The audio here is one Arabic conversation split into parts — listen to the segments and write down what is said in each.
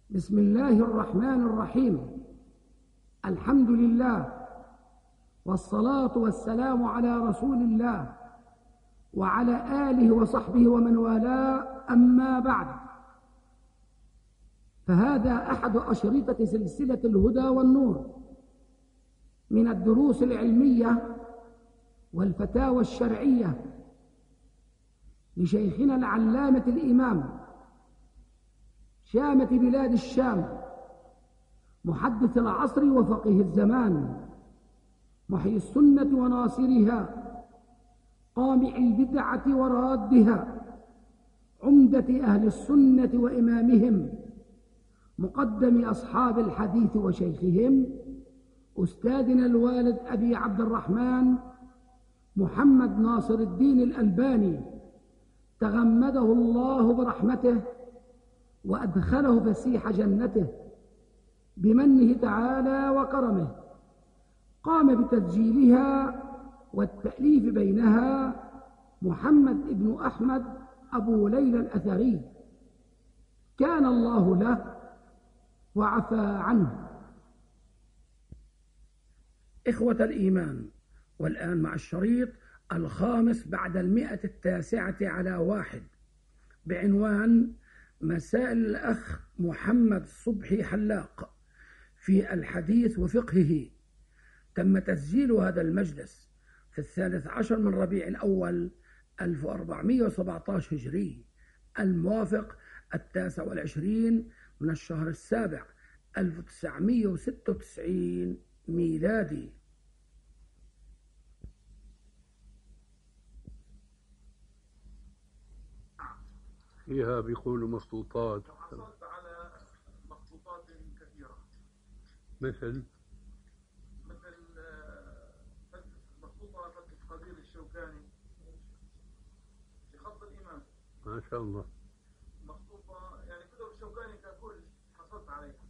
بسم الله الرحمن الرحيم. الحمد لله والصلاة والسلام على رسول الله وعلى آله وصحبه ومن والاه، أما بعد، فهذا أحد أشرطة سلسلة الهدى والنور من الدروس العلمية والفتاوى الشرعية لشيخنا العلامة الإمام شامة بلاد الشام، محدث العصر وفقيه الزمان، محيي السنة وناصرها، قامع البدعة ورادها، عمدة أهل السنة وإمامهم، مقدم أصحاب الحديث وشيخهم، أستاذنا الوالد أبي عبد الرحمن محمد ناصر الدين الألباني، تغمده الله برحمته وأدخله فسيح جنته بمنه تعالى وكرمه. قام بتسجيلها والتأليف بينها محمد بن أحمد أبو ليلى الأثري، كان الله له وعفى عنه. إخوة الإيمان، والآن مع الشريط الخامس بعد 109 بعنوان مسائل الأخ محمد صبحي حلاق في الحديث وفقهه. تم تسجيل هذا المجلس في 13 من ربيع الأول 1417 هجري، الموافق 29 من الشهر السابع 1996 ميلادي. فيها بيقولوا مخطوطات. حصلت على مخطوطات كثيرة مثل مخطوطة فتح قدير الشوكاني في خط الإمام، ما شاء الله. مخطوطة يعني كتب الشوكاني ككل حصلت عليها،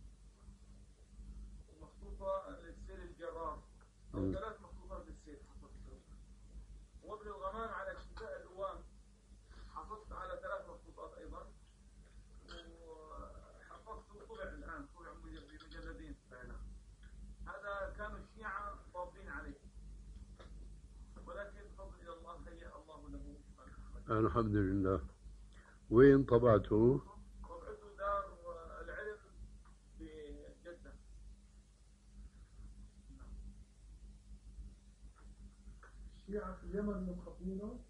ومخطوطة للسير الجرار، أو 3 مخطوطات للسير حصلت عليها، وابن الغمام على شفاء الأوام حصلت على 3 مخطوطات أيضا، وحفظت طبع الآن طبع بمجلدين. هذا كانوا الشيعة ضابين عليه، ولكن بفضل إلى الله هيأ الله له. الحمد لله. وين طبعته؟ طبعته دار العلم بجدة. الشيعة في اليمن منخفضين،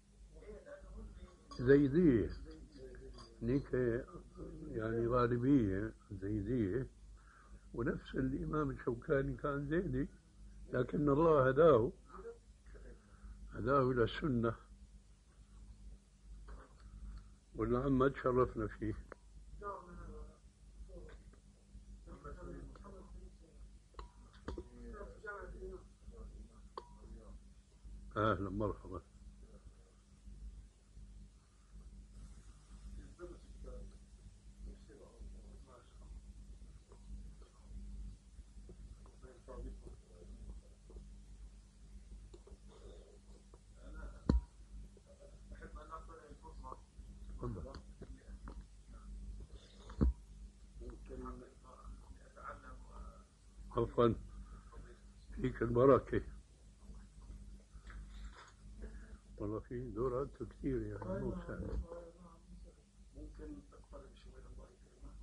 زيدية نيك، يعني غالبية زيدية، ونفس الإمام الشوكاني كان زيدي، لكن الله هداه إلى السنة، والعم تشرفنا فيه. أهلا مرحبا. عفوا، فيك البركة. والله في دورات كثير يعني مو سهل. ممكن تقترب شوي الله يكرمك.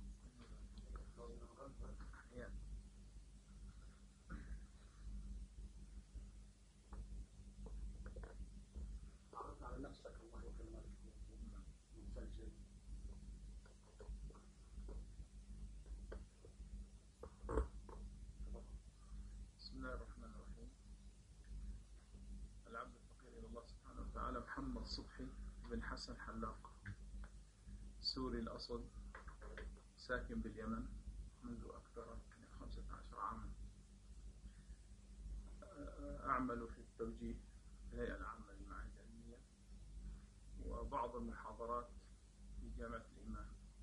تعرف على نفسك الله يكرمك. مسجل. بسم الله الرحمن الرحيم. العبد الفقير إلى الله سبحانه وتعالى محمد صبحي بن حسن حلاق، سوري الأصل، ساكن باليمن منذ أكثر من 15 عاما. أعمل في التوجيه في الهيئة العامة للمعاهد العلمية، وبعض المحاضرات في جامعة الإمام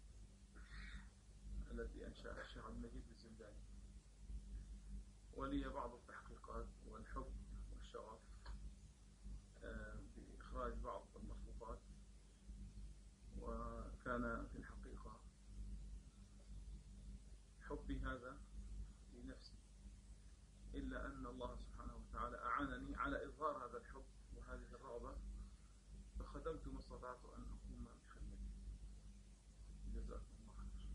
التي أنشأها الشيخ عبد المجيد الزنداني، ولي بعض التحقيقات والحب والشغف بإخراج بعض المخطوطات. وكان في الحقيقة حبي هذا لنفسي، إلا أن الله سبحانه وتعالى أعانني على إظهار هذا الحب وهذه الرغبة، فخدمت ما استطعت أن أقوم بخدمته. جزاكم الله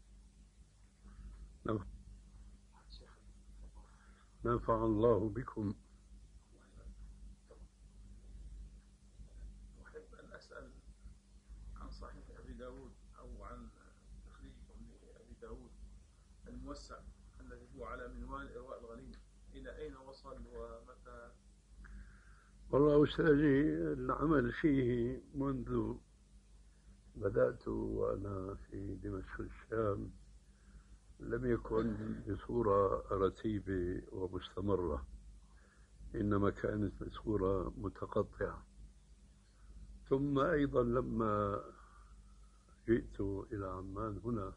خير. نفع الله بكم. أحب أن أسأل عن صحيح أبي داود أو عن تخريجكم لأبي داود الموسع الذي هو على منوال إرواء الغليل، إلى أين وصل ومتى؟ والله أستاذي العمل فيه منذ بدأت وأنا في دمشق الشام لم يكن بصورة رتيبة ومستمرة، إنما كانت بصورة متقطعة. ثم أيضا لما جئت إلى عمان هنا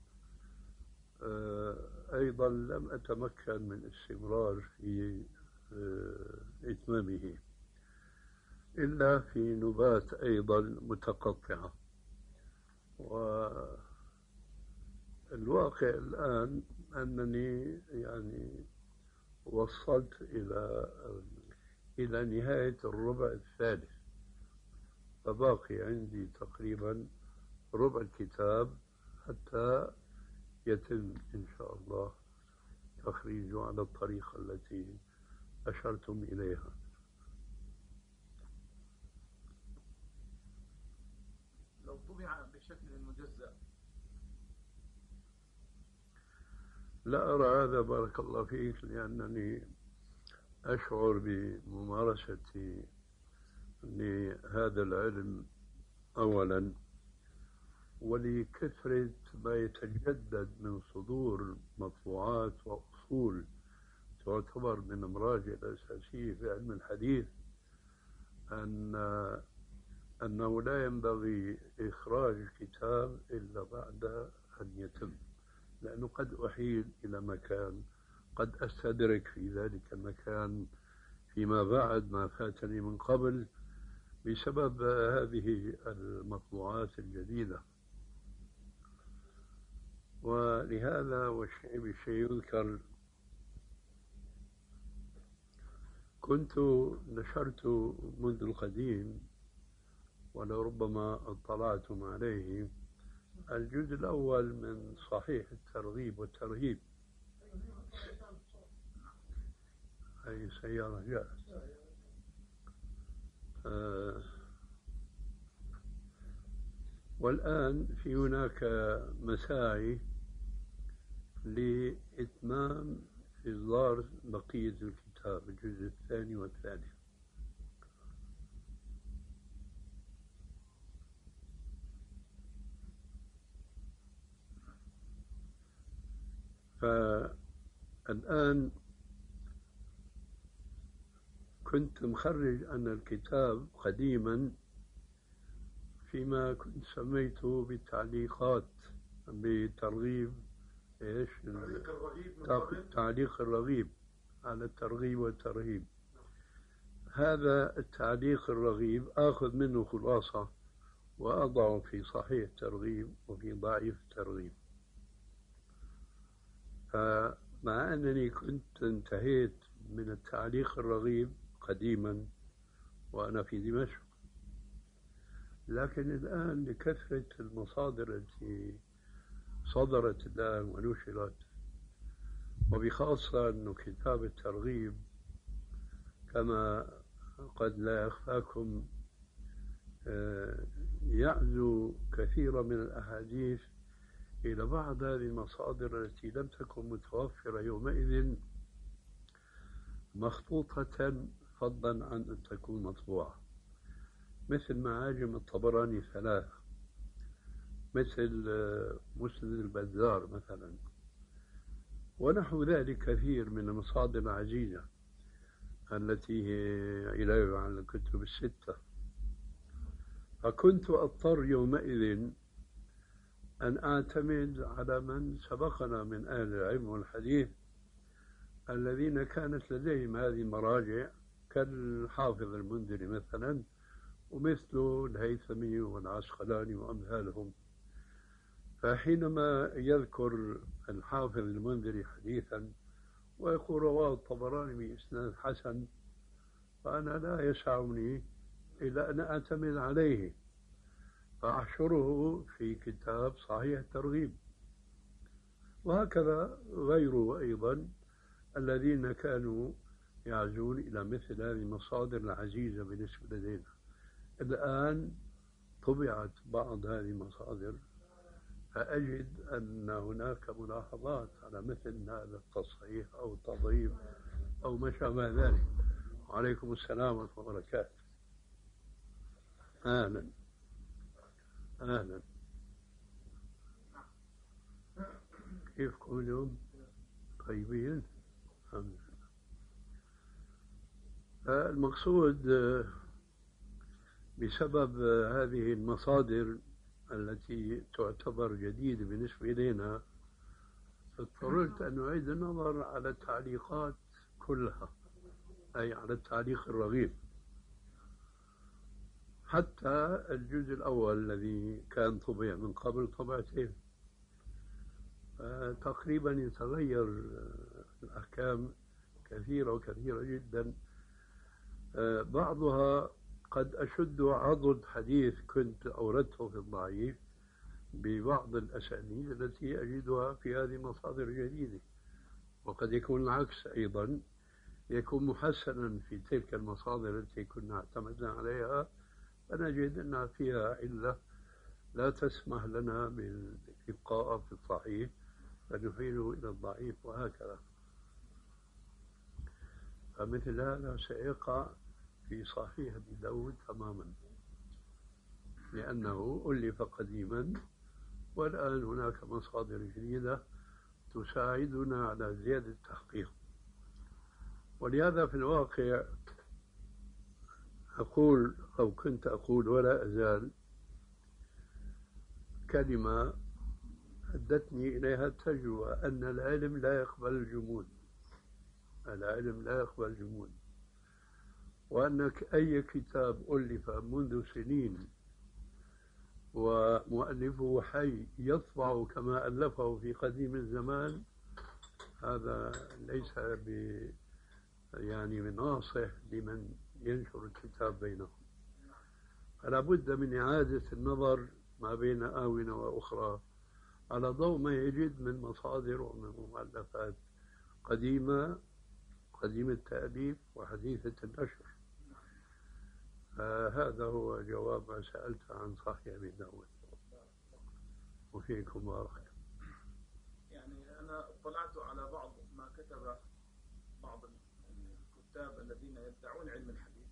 أيضا لم أتمكن من الاستمرار في إتمامه إلا في نبات أيضا متقطعة. والواقع الآن أنني يعني وصلت إلى نهاية الربع الثالث، فباقي عندي تقريبا ربع الكتاب حتى يتم إن شاء الله تخريجه على الطريقة التي أشرتم إليها. لو طبع بشكل مجزأ؟ لا أرى هذا بارك الله فيك، لأنني أشعر بممارستي لهذا العلم أولا، ولكثرة ما يتجدد من صدور مطبوعات وأصول تعتبر من المراجع الأساسية في علم الحديث، أنه لا ينبغي إخراج الكتاب إلا بعد أن يتم، لأنه قد أحيل إلى مكان قد أستدرك في ذلك المكان فيما بعد ما فاتني من قبل بسبب هذه المطبوعات الجديدة. ولهذا والشيء بالشيء يذكر، كنت نشرت منذ القديم ولربما اطلعتم عليه الجزء الأول من صحيح الترغيب والترهيب. أي سيارة جاءت. والآن في هناك مساعي لإتمام إصدار بقية الكتاب الجزء الثاني والثالث. فالآن كنت مخرج أنا الكتاب قديما فيما كنت سميته بالتعليقات بترغيب إيش؟ تعليق الرغيب على الترغيب والترهيب. هذا التعليق الرغيب آخذ منه خلاصة وأضعه في صحيح الترغيب وفي ضعيف الترغيب. فمع أنني كنت انتهيت من التعليق الرغيب قديما وأنا في دمشق، لكن الآن لكثرة المصادر التي صدرت الآن ونشرت، وبخاصة أنه كتاب الترغيب كما قد لا يخفاكم يعزو كثيرا من الأحاديث إلى بعض هذه المصادر التي لم تكن متوفرة يومئذ مخطوطة، فضلا عن أن تكون مطبوعة، مثل معاجم الطبراني 3، مثل مسند البزار مثلا، ونحو ذلك كثير من المصادر العزيزة التي هي علاوة على الكتب الستة. فكنت أضطر يومئذ أن أعتمد على من سبقنا من أهل العلم والحديث الذين كانت لديهم هذه المراجع، كالحافظ المنذري مثلا، ومثل الهيثمي والعسقلاني وأمثالهم. فحينما يذكر الحافظ المنذري حديثا ويقول رواه الطبراني بإسناد حسن، فأنا لا يسعني إلا أن أعتمد عليه فأحشره في كتاب صحيح الترغيب. وهكذا غيره أيضا الذين كانوا يعزون إلى مثل هذه المصادر العزيزة بالنسبة لدينا. الآن طبعت بعض هذه المصادر فأجد أن هناك ملاحظات على مثل هذا التصحيح أو التضعيف أو ما شابه ذلك. وعليكم السلام ورحمة الله وبركاته. أهلا أهلا، كيفكم اليوم؟ طيبين الحمد لله. المقصود بسبب هذه المصادر التي تعتبر جديدة بالنسبة إلينا اضطررت أن أعيد النظر على التعليقات كلها، أي على التعليق الرغيب، حتى الجزء الأول الذي كان طبع من قبل طبعتين. تقريبا يتغير الأحكام كثيرة وكثيرة جدا، بعضها قد أشد عضد حديث كنت أوردته في الضعيف ببعض الأسانيد التي أجدها في هذه المصادر الجديدة، وقد يكون العكس أيضا، يكون محسنا في تلك المصادر التي كنا اعتمدنا عليها فنجد أنها فيها علة لا تسمح لنا بالإبقاء في الصحيح فنحيله إلى الضعيف، وهكذا. فمثل هذا سيقع في صحيح أبي داود تماما، لأنه ألف قديما والآن هناك مصادر جديدة تساعدنا على زيادة التحقيق. ولهذا في الواقع أقول أو كنت أقول ولا أزال كلمة أدتني إليها التجربة، أن العلم لا يقبل الجمود، العلم لا يقبل الجمود، وأنك أي كتاب ألف منذ سنين ومؤلفه حي يطبع كما ألفه في قديم الزمان، هذا ليس يعني بناصح لمن ينشر الكتاب بينهم. فلا بد من إعادة النظر ما بين آونة وأخرى على ضوء ما يجد من مصادر ومن مؤلفات قديمة التأليف وحديثة النشر. هذا هو جواب ما سألت عن صحيح أبي داود. وفيكم بارك. يعني أنا اطلعت على بعض ما كتب بعض الكتاب الذين يدعون علم الحديث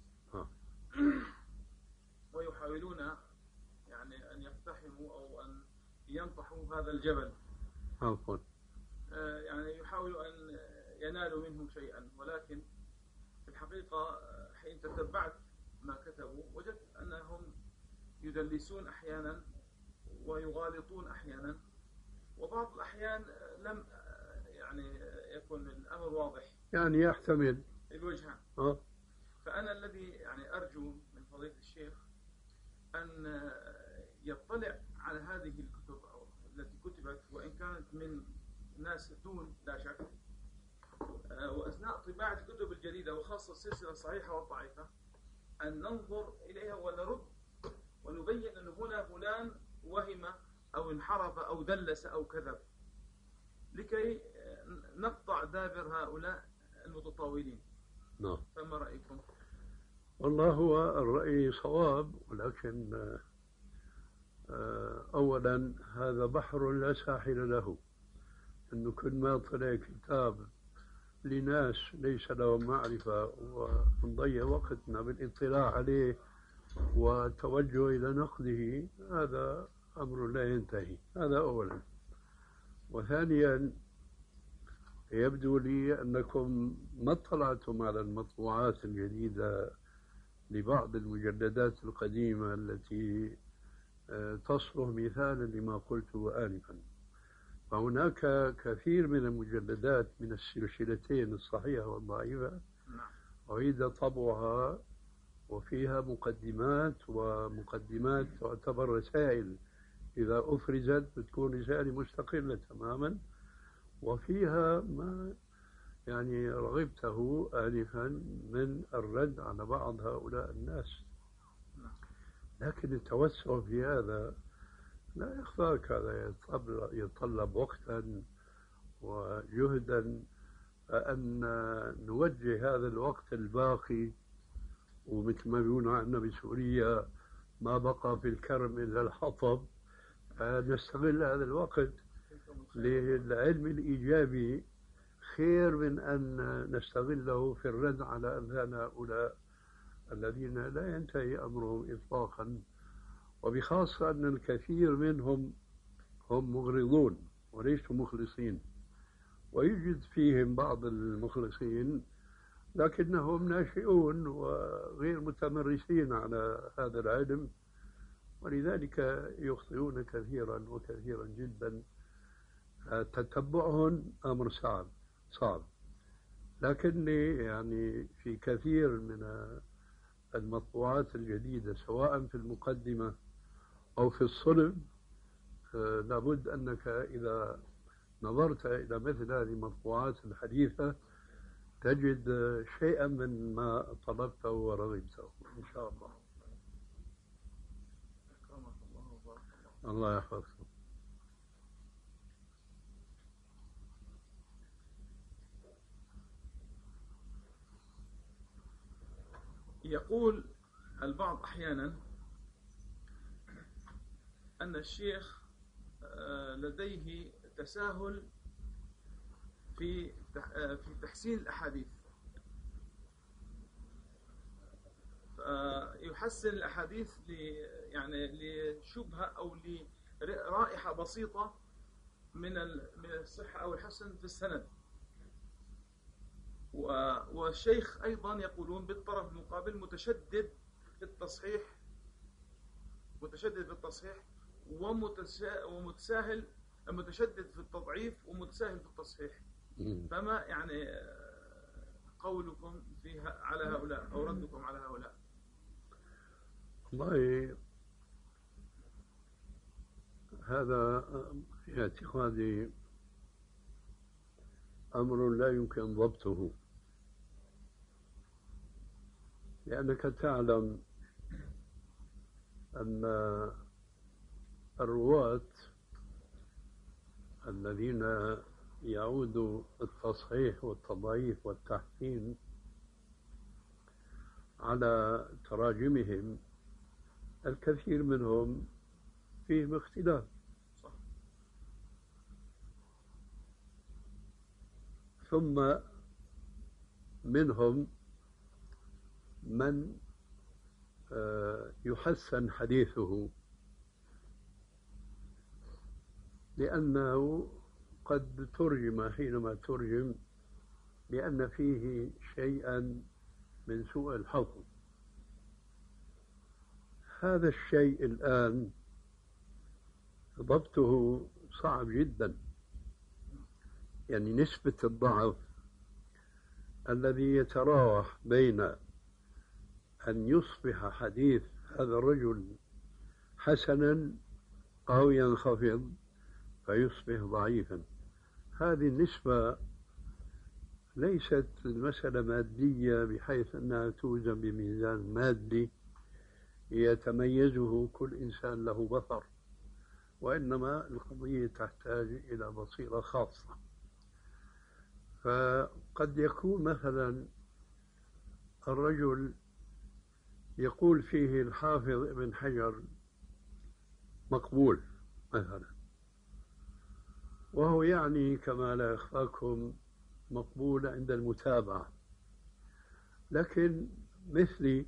ويحاولون يعني أن يقتحموا أو أن ينطحوا هذا الجبل، عفوا، يعني يحاولوا أن ينالوا منه شيئا، ولكن في الحقيقة حين تتبعت ما كتبوا وجدت أنهم يدلسون أحيانا ويغالطون أحيانا، وبعض الأحيان لم يعني يكون الأمر واضح، يعني يحتمل الوجهان. فأنا الذي يعني أرجو من فضيلة الشيخ أن يطلع على هذه الكتب أو التي كتبت، وإن كانت من ناس دون لا شك، وأثناء طباعة الكتب الجديدة وخاصة السلسلة الصحيحة والضعيفة أن ننظر إليها ونرد ونبين أن هنا فلان وهم أو انحرف أو دلس أو كذب، لكي نقطع دابر هؤلاء المتطاولين. نعم. فما رأيكم؟ والله هو الرأي صواب، ولكن أولا هذا بحر لا ساحل له، أنه كل ما طلع كتاب لناس ليس لهم معرفة ونضيع وقتنا بالاطلاع عليه والتوجه إلى نقده، هذا أمر لا ينتهي. هذا أولا. وثانيا يبدو لي أنكم ما اطلعتم على المطبوعات الجديدة لبعض المجلدات القديمة التي تصلح مثالا لما قلته آنفا. فهناك كثير من المجلدات من السلسلتين الصحيحة والضعيفة أعيد طبعها، وفيها مقدمات، ومقدمات تعتبر رسائل إذا أفرزت بتكون رسالة مستقلة تماما وفيها ما يعني رغبته آنفا من الرد على بعض هؤلاء الناس. لكن التوسع في هذا لا يخفاك، هذا يتطلب وقتا وجهدا، فأن نوجه هذا الوقت الباقي، ومثل ما بيقولوا عندنا بسوريا ما بقى في الكرم إلا الحطب، فنستغل هذا الوقت للعلم الإيجابي خير من أن نستغله في الرد على أمثال هؤلاء الذين لا ينتهي أمرهم إطلاقا، وبخاصة أن الكثير منهم هم مغرضون وليسوا مخلصين، ويوجد فيهم بعض المخلصين لكنهم ناشئون وغير متمرسين على هذا العلم، ولذلك يخطئون كثيرا وكثيرا جدا. تتبعهم أمر صعب. لكني يعني في كثير من المطبوعات الجديدة سواء في المقدمة أو في الصلب لابد أنك إذا نظرت إلى مثل هذه المطبوعات الحديثة تجد شيئا من ما طلبته ورغبته إن شاء الله. الله يحفظك. يقول البعض أحيانا أن الشيخ لديه تساهل في تحسين الأحاديث، يحسن الأحاديث يعني لشبهة أو لرائحة بسيطة من الصحة أو الحسن في السند. والشيخ أيضا يقولون بالطرف المقابل متشدد في التصحيح ومتساهل، متشدد في التضعيف ومتساهل في التصحيح. فما يعني قولكم فيها على هؤلاء أو ردكم على هؤلاء؟ والله هذا في اعتقادي أمر لا يمكن ضبطه، لأنك تعلم أن الرواة الذين يعود التصحيح والتضعيف والتحسين على تراجمهم الكثير منهم فيهم اختلاف، ثم منهم من يحسن حديثه لأنه قد ترجم حينما ترجم لأن فيه شيئا من سوء الحفظ. هذا الشيء الآن ضبطه صعب جدا، يعني نسبة الضعف الذي يتراوح بين أن يصبح حديث هذا الرجل حسنا أو ينخفض فيصبح ضعيفا، هذه النسبة ليست المسألة مادية بحيث أنها توزن بميزان مادي يتميزه كل إنسان له بصر، وإنما القضية تحتاج إلى بصيرة خاصة. فقد يكون مثلا الرجل يقول فيه الحافظ ابن حجر مقبول مثلا، وهو يعني كما لا يخفاكم مقبول عند المتابعة، لكن مثلي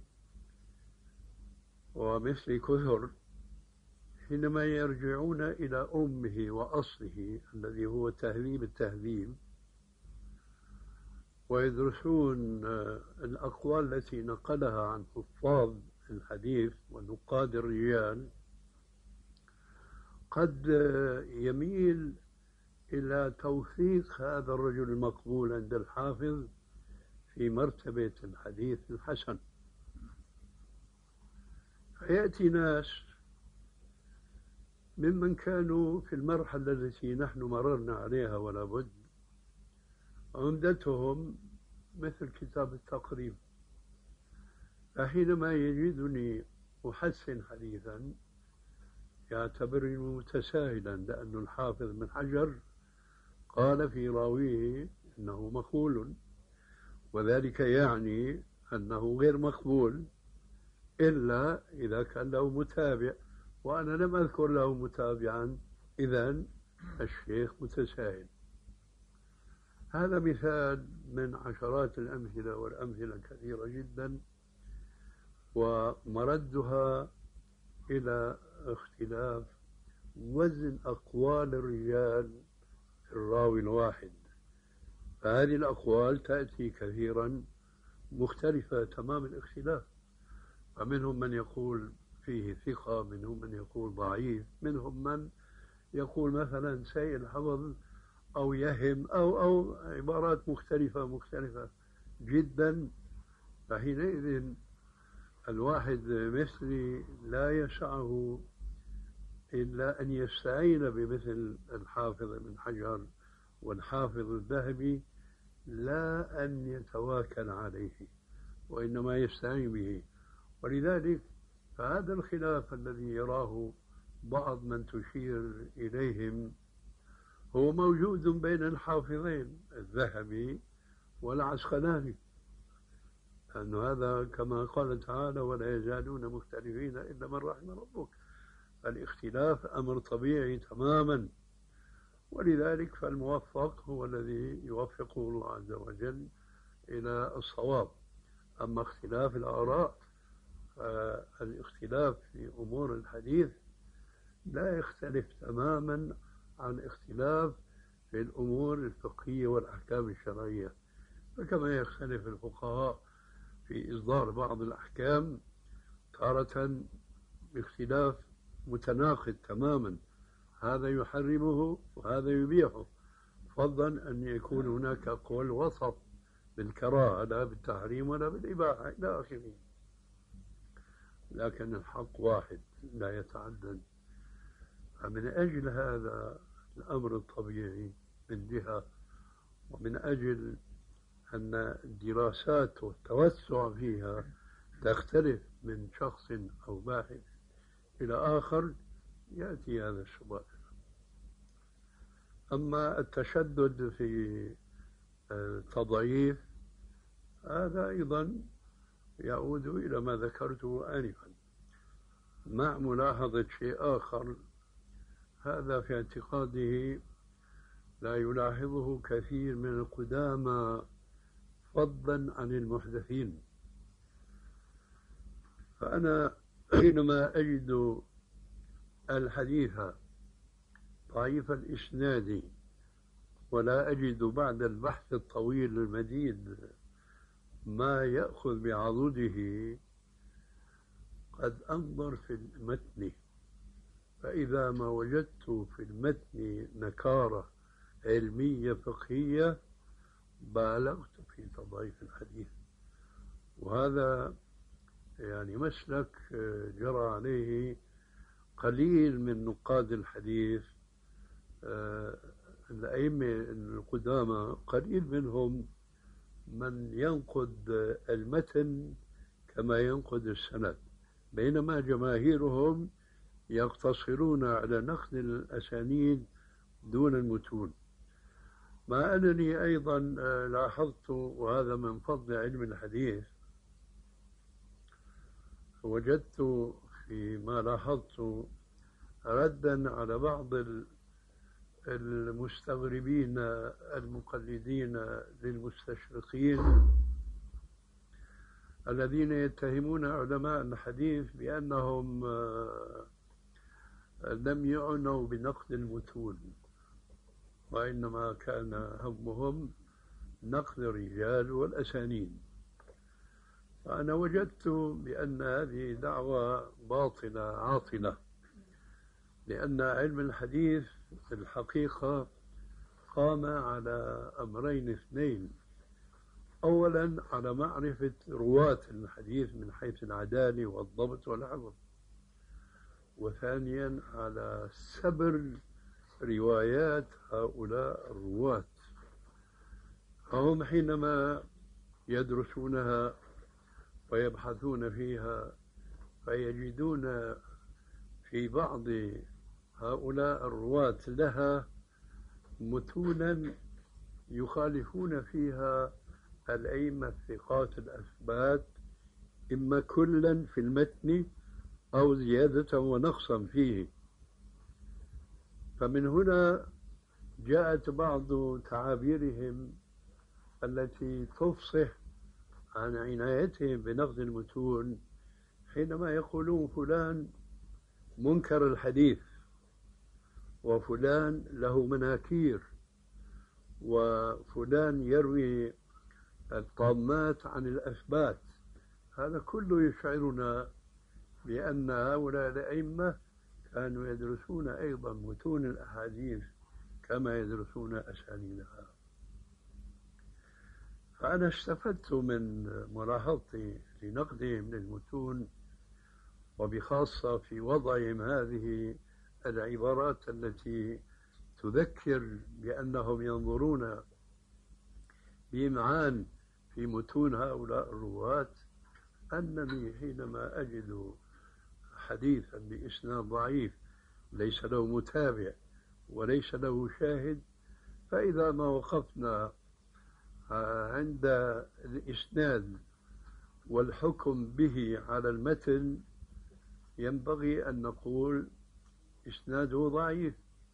ومثل كثر حينما يرجعون إلى أمه وأصله الذي هو تهذيب التهذيب ويدرسون الأقوال التي نقلها عن حفاظ الحديث ونقاد الرجال، قد يميل إلى توثيق هذا الرجل المقبول عند الحافظ في مرتبة الحديث الحسن. فيأتي ناس ممن كانوا في المرحلة التي نحن مررنا عليها ولا بد، عمدتهم مثل كتاب التقريب. فحينما يجدني أحسن حديثا يعتبرني متساهلا، لأن الحافظ بن حجر قال في راويه إنه مقبول، وذلك يعني أنه غير مقبول إلا إذا كان له متابع، وأنا لم أذكر له متابعا، إذن الشيخ متساهل. هذا مثال من عشرات الأمثلة، والأمثلة كثيرة جدا، ومردها إلى اختلاف وزن أقوال الرجال في الراوي الواحد. فهذه الأقوال تأتي كثيرا مختلفة تمام الاختلاف، فمنهم من يقول فيه ثقة، منهم من يقول ضعيف، منهم من يقول مثلا سيء الحفظ أو يهم أو عبارات مختلفة جدا. فحينئذ الواحد مثلي لا يسعه إلا أن يستعين بمثل الحافظ ابن حجر والحافظ الذهبي، لا أن يتواكل عليه، وإنما يستعين به. ولذلك فهذا الخلاف الذي يراه بعض من تشير إليهم هو موجود بين الحافظين الذهبي والعسقلاني، لأن هذا كما قال تعالى: ولا يزالون مختلفين إلا من رحم ربك. الاختلاف أمر طبيعي تماما، ولذلك فالموفق هو الذي يوفقه الله عز وجل إلى الصواب. أما اختلاف الآراء، فالاختلاف في أمور الحديث لا يختلف تماما عن اختلاف في الأمور الفقهية والأحكام الشرعية. فكما يختلف الفقهاء في إصدار بعض الأحكام تارة باختلاف متناقض تماما، هذا يحرمه وهذا يبيحه، فضلا أن يكون هناك قول وسط بالكراهة لا بالتحريم ولا بالإباحة إلى آخره. لكن الحق واحد لا يتعدد. فمن أجل هذا الأمر الطبيعي من جهة، ومن أجل أن الدراسات والتوسع فيها تختلف من شخص أو باحث إلى آخر، يأتي هذا السؤال. أما التشدد في التضعيف هذا أيضا يعود إلى ما ذكرته آنفا، مع ملاحظة شيء آخر، هذا في اعتقاده لا يلاحظه كثير من القدامى فضلا عن المحدثين. فأنا حينما أجد الحديث ضعيف الإسناد ولا أجد بعد البحث الطويل المديد ما يأخذ بعضده، قد أنظر في المتن، فإذا ما وجدت في المتن نكارة علمية فقهية بالغت في تضعيف الحديث. وهذا يعني مسلك جرى عليه قليل من نقاد الحديث. الأئمة القدامى قليل منهم من ينقد المتن كما ينقد السند، بينما جماهيرهم يقتصرون على نقد الأسانيد دون المتون. مع أنني أيضا لاحظت، وهذا من فضل علم الحديث، وجدت فيما لاحظت ردا على بعض المستغربين المقلدين للمستشرقين الذين يتهمون علماء الحديث بأنهم لم يعنوا بنقد المتون، وإنما كان همهم نقد الرجال والأسانيد. فأنا وجدت بأن هذه دعوة باطلة عاطلة، لأن علم الحديث في الحقيقة قام على أمرين اثنين: أولا على معرفة رواة الحديث من حيث العدالة والضبط والحفظ، وثانيا على سبر روايات هؤلاء الرواة. فهم حينما يدرسونها ويبحثون فيها فيجدون في بعض هؤلاء الرواة لها متونا يخالفون فيها الأئمة الثقات الأثبات، إما كلا في المتن أو زيادة ونقصا فيه. فمن هنا جاءت بعض تعابيرهم التي تفصح عن عنايتهم بنقد المتون، حينما يقولون فلان منكر الحديث، وفلان له مناكير، وفلان يروي الطامات عن الأثبات. هذا كله يشعرنا بأن هؤلاء الأئمة كانوا يدرسون أيضا متون الأحاديث كما يدرسون أسانيدها. فأنا استفدت من ملاحظتي لنقدهم للمتون، وبخاصة في وضعهم هذه العبارات التي تذكر بأنهم ينظرون بإمعان في متون هؤلاء الرواة، أنني حينما أجد حديثا بإسناد ضعيف ليس له متابع وليس له شاهد، فإذا ما وقفنا عند الإسناد والحكم به على المتن ينبغي أن نقول إسناده ضعيف.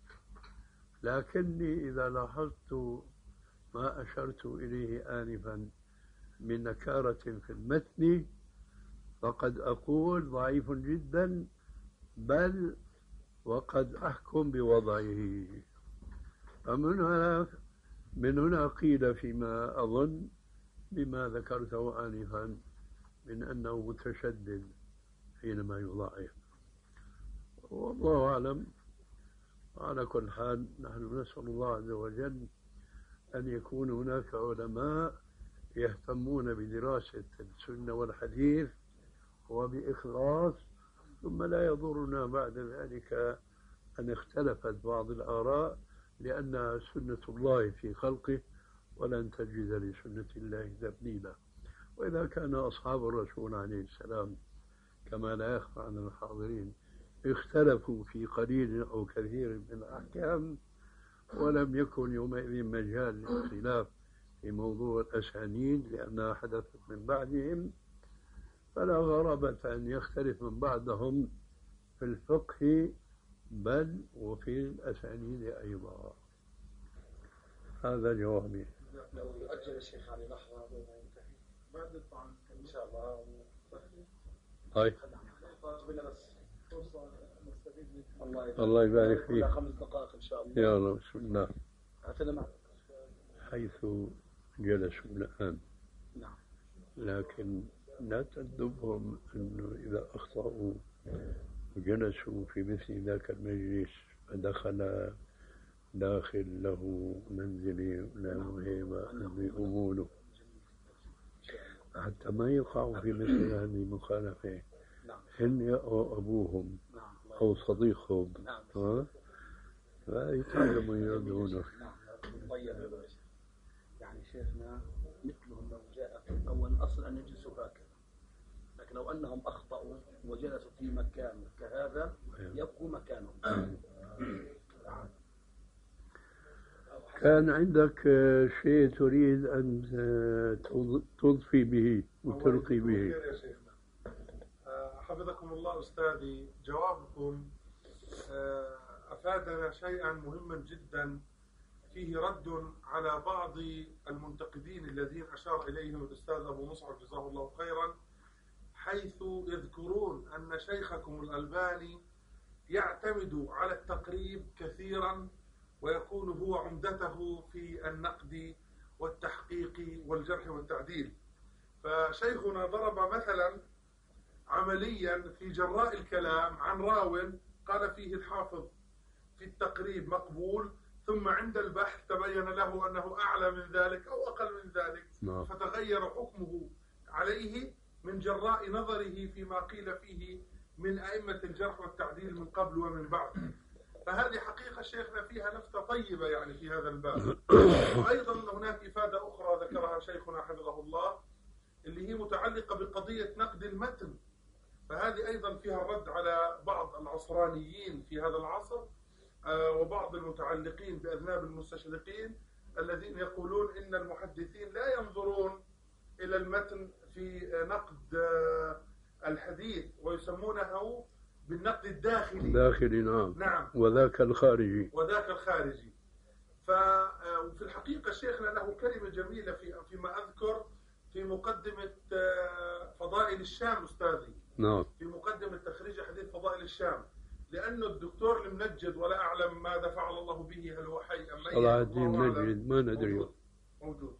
لكني إذا لاحظت ما أشرت إليه آنفا من نكارة في المتن فقد أقول ضعيف جدا، بل وقد أحكم بوضعه. من هنا قيل فيما أظن بما ذكرته آنفا من أنه متشدد حينما يضاعف، والله أعلم. على كل حال نحن نسأل الله عز وجل أن يكون هناك علماء يهتمون بدراسة السنة والحديث وبإخلاص، ثم لا يضرنا بعد ذلك أن اختلفت بعض الآراء، لأنها سنة الله في خلقه ولن تجد لسنة الله تبديلا. وإذا كان أصحاب الرسول عليه السلام كما لا يخفى عن الحاضرين اختلفوا في قليل أو كثير من الأحكام، ولم يكن يومئذ مجال للاختلاف في موضوع الأسانيد لأنها حدثت من بعدهم، فلا غرابة أن يختلف من بعدهم في الفقه بل وفي الأسانيد أيضا. هذا جوابي. لو يؤجل الشيخ علي لحظة بعد الطعن إن شاء الله. طيب فرصة نستفيد الله يبارك فيك. 5 دقائق إن شاء الله. يا الله بسم الله. أعطينا معك حيث جلسوا الآن، نعم، لكن لا تندبهم أنه إذا أخطأوا وجلسوا في مثل ذاك المجلس فدخل داخل له منزلي لا مهيبة بأموله، حتى ما يقعوا في مثل هذه المخالفة، هن أو أبوهم أو صديقهم فيتعلموا يردونه. يعني شيخنا مثلهم لو جاء في الأول الأصل أن يجلسوا هكذا، لكن لو أنهم أخطأوا وجلسوا في مكان كهذا يبقوا مكانهم. كان عندك شيء تريد أن تضفي به وتلقي به؟ حفظكم الله أستاذي، جوابكم أفادنا شيئا مهما جدا فيه رد على بعض المنتقدين الذين أشار إليهم الأستاذ أبو مصعب جزاه الله خيرا، حيث يذكرون أن شيخكم الألباني يعتمد على التقريب كثيرا ويكون هو عمدته في النقد والتحقيق والجرح والتعديل. فشيخنا ضرب مثلا عمليا في جراء الكلام عن راو قال فيه الحافظ في التقريب مقبول، ثم عند البحث تبين له أنه أعلى من ذلك أو أقل من ذلك، فتغير حكمه عليه من جراء نظره فيما قيل فيه من أئمة الجرح والتعديل من قبل ومن بعد. فهذه حقيقة شيخنا فيها لفتة طيبة يعني في هذا الباب. وأيضا هناك إفادة أخرى ذكرها شيخنا حفظه الله اللي هي متعلقة بقضية نقد المتن، فهذه أيضا فيها الرد على بعض العصرانيين في هذا العصر وبعض المتعلقين بأذناب المستشرقين الذين يقولون إن المحدثين لا ينظرون إلى المتن في نقد الحديث ويسمونه بالنقد الداخلي. داخلي نعم. وذاك الخارجي. ففي الحقيقة شيخنا له كلمة جميلة فيما أذكر في مقدمة فضائل الشام أستاذي. نعم. في مقدمة تخريج حديث فضائل الشام، لأنه الدكتور المنجد ولا أعلم ماذا فعل الله به، هل هو حي أم ميت؟ صلاح الدين منجد ما ندري. موجود.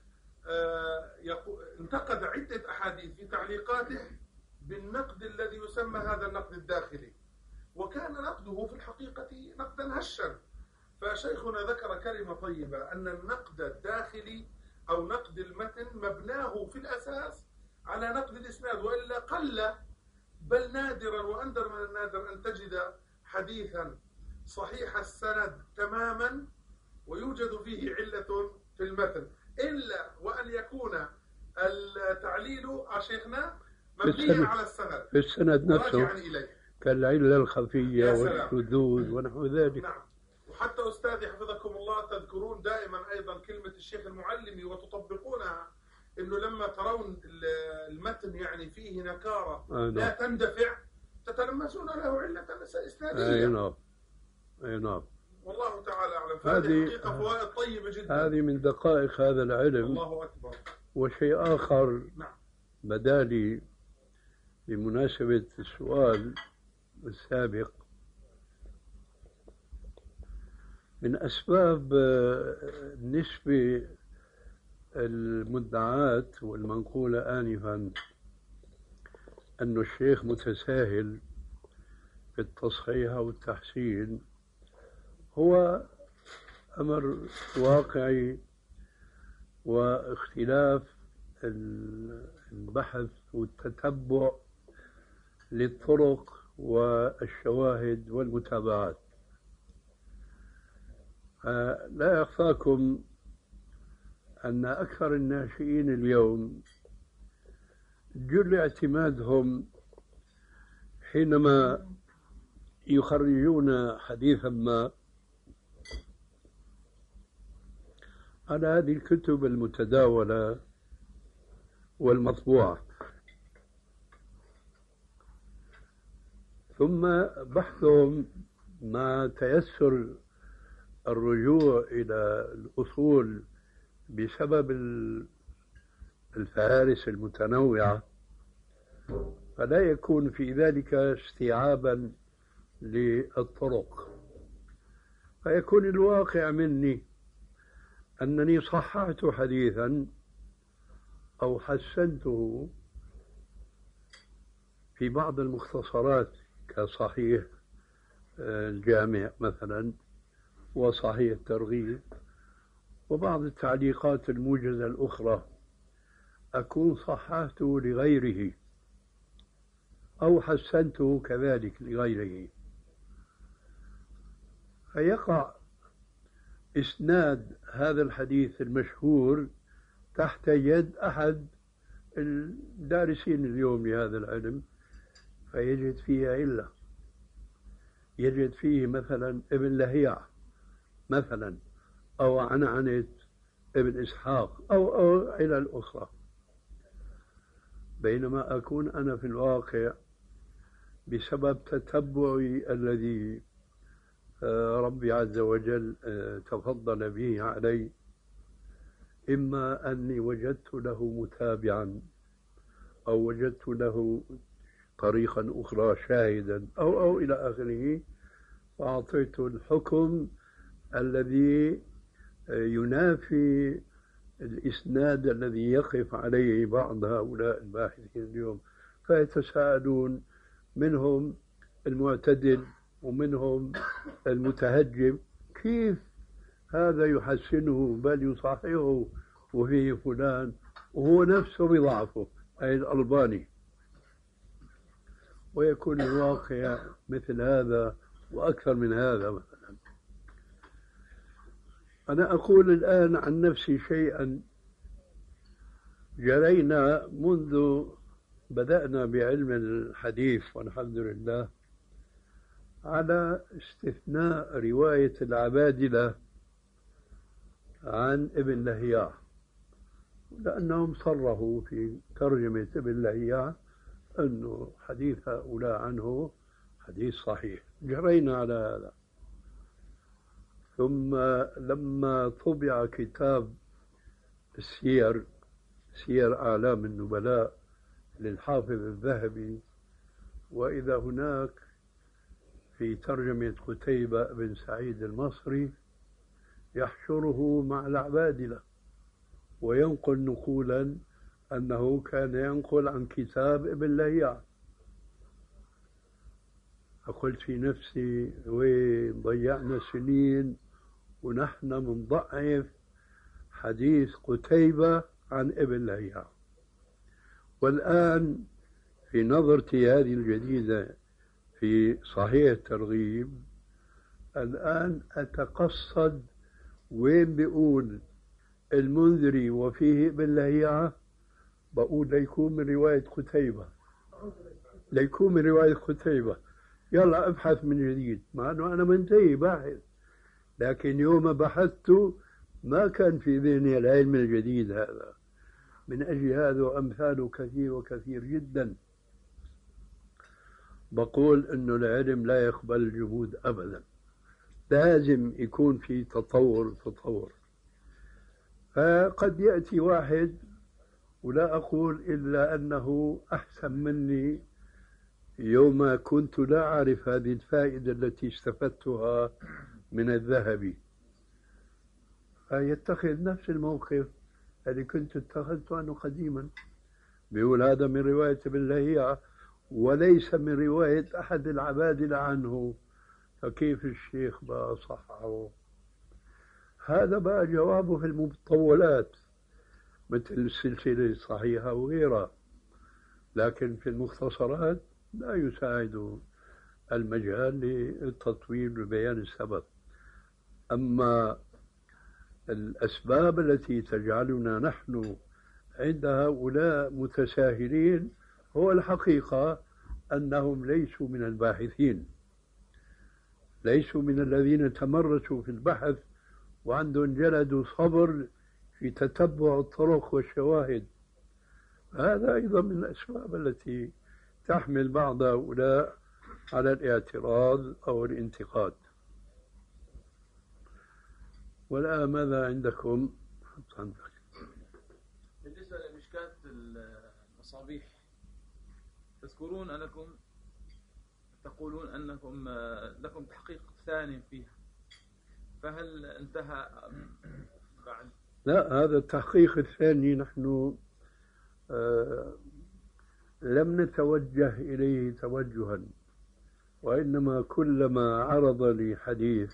انتقد عدة أحاديث في تعليقاته بالنقد الذي يسمى هذا النقد الداخلي، وكان نقده في الحقيقة نقدا هشا. فشيخنا ذكر كلمة طيبة أن النقد الداخلي أو نقد المتن مبناه في الأساس على نقد الإسناد، وإلا قل بل نادرا وأندر من النادر أن تجد حديثا صحيح السند تماما ويوجد فيه علة في المتن، إلا وأن يكون التعليل شيخنا مبنيا على السند في السند نفسه كالعلة الخفية والشذوذ ونحو ذلك. نعم. وحتى أستاذي حفظكم الله تذكرون دائما أيضا كلمة الشيخ المعلمي وتطبقونها، إنه لما ترون المتن يعني فيه نكارة لا تندفع تتلمسون له علة إسنادية. أي نعم. والله تعالى أعلم. فهذه حقيقة فوائد طيبة جدا. هذه من دقائق هذا العلم. الله أكبر. وشيء آخر نعم. بدالي بمناسبة السؤال السابق، من أسباب النسبة المدعاة والمنقولة آنفا أن الشيخ متساهل في التصحيح والتحسين هو أمر واقعي واختلاف البحث والتتبع للطرق والشواهد والمتابعات. لا يخفاكم أن أكثر الناشئين اليوم جل اعتمادهم حينما يخرجون حديثا ما على هذه الكتب المتداولة والمطبوعة، ثم بحثهم مع تيسر الرجوع إلى الأصول بسبب الفهارس المتنوعة، فلا يكون في ذلك استيعابا للطرق، فيكون الواقع مني أنني صححت حديثا أو حسنته في بعض المختصرات كصحيح الجامع مثلا وصحيح الترغيب وبعض التعليقات الموجزة الأخرى، أكون صححته لغيره أو حسنته كذلك لغيره، فيقع إسناد هذا الحديث المشهور تحت يد أحد الدارسين اليوم لهذا العلم، فيجد فيه علة، يجد فيه مثلا ابن لهيع مثلا أو عنعنة ابن إسحاق أو علل أخرى، بينما أكون أنا في الواقع بسبب تتبعي الذي ربي عز وجل تفضل به علي، إما أني وجدت له متابعا أو وجدت له طريقا أخرى شاهدا أو إلى آخره، فأعطيت الحكم الذي ينافي الإسناد الذي يقف عليه بعض هؤلاء الباحثين اليوم، فيتساءلون منهم المعتدل ومنهم المتهجم كيف هذا يحسنه بل يصححه وفيه فلان وهو نفسه بضعفه أي الألباني، ويكون الواقع مثل هذا وأكثر من هذا مثلا. أنا أقول الآن عن نفسي شيئا جرينا منذ بدأنا بعلم الحديث والحمد لله على استثناء رواية العبادلة عن ابن لهيعة، لأنهم صرحوا في ترجمة ابن لهيعة أنه حديث هؤلاء عنه حديث صحيح، جرينا على هذا. ثم لما طبع كتاب السير، سير أعلام النبلاء للحافظ الذهبي، وإذا هناك في ترجمة قتيبة بن سعيد المصري يحشره مع العبادلة وينقل نقولا أنه كان ينقل عن كتاب ابن لهيعة. فقلت في نفسي وين ضيعنا سنين ونحن منضعف حديث قتيبة عن ابن لهيعة. والآن في نظرتي هذه الجديدة في صحيح الترغيب الآن أتقصد وين بيقول المنذري وفيه ابن لهيعة، بقول ليكون من رواية قتيبة، ليكون من رواية قتيبة. يلا ابحث من جديد، مع أنه أنا منتهي باحث، لكن يوم بحثت ما كان في ذهني العلم الجديد هذا. من أجل هذا وأمثاله كثير وكثير جدا بقول أنه العلم لا يقبل الجهود أبدا، لازم يكون في تطور. فقد يأتي واحد ولا أقول إلا أنه أحسن مني يوم كنت لا أعرف هذه الفائدة التي استفدتها من الذهبي، فيتخذ نفس الموقف الذي كنت اتخذته أنه قديما، بيقول هذا من رواية ابن لهيعة وليس من رواية أحد العبادلة عنه، فكيف الشيخ بقى صححه؟ هذا بقى جوابه في المطولات مثل السلسلة الصحيحة وغيرها، لكن في المختصرات لا يساعد المجال للتطويل وبيان السبب. أما الأسباب التي تجعلنا نحن عند هؤلاء متساهلين هو الحقيقة أنهم ليسوا من الباحثين، ليسوا من الذين تمرسوا في البحث وعندهم جلد وصبر في تتبع الطرق والشواهد. هذا أيضا من الأسباب التي تحمل بعض هؤلاء على الاعتراض أو الانتقاد. والآن ماذا عندكم؟ بالنسبة لمشكاة المصابيح، تذكرون أنكم تقولون أنكم لكم تحقيق ثاني فيها، فهل انتهى بعد؟ لا، هذا التحقيق الثاني نحن لم نتوجه إليه توجها، وإنما كلما عرض لي حديث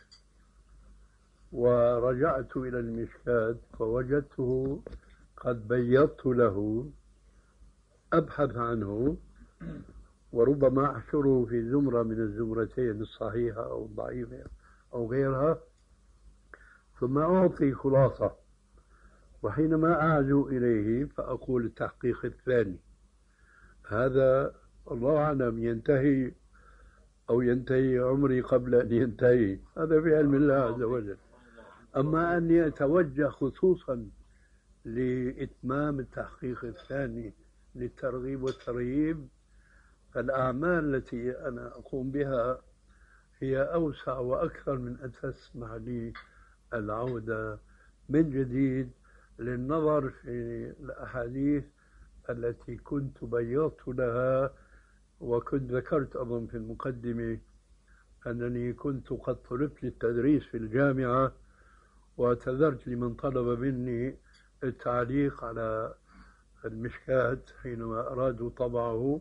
ورجعت إلى المشكاة فوجدته قد بيضت له أبحث عنه، وربما أحشره في زمرة من الزمرتين الصحيحة أو الضعيفة أو غيرها، ثم أعطي خلاصة، وحينما أعزو إليه فأقول التحقيق الثاني. هذا الله أعلم ينتهي أو ينتهي عمري قبل أن ينتهي، هذا في علم الله عز وجل. أما أني أتوجه خصوصا لإتمام التحقيق الثاني للترغيب والترهيب، فالأعمال التي أنا أقوم بها هي أوسع وأكثر من أن تسمح لي العودة من جديد للنظر في الأحاديث التي كنت بيضت لها. وكنت ذكرت أظن في المقدمة أنني كنت قد طلبت للتدريس في الجامعة، واعتذرت لمن طلب مني التعليق على المشكاة حينما أرادوا طبعه،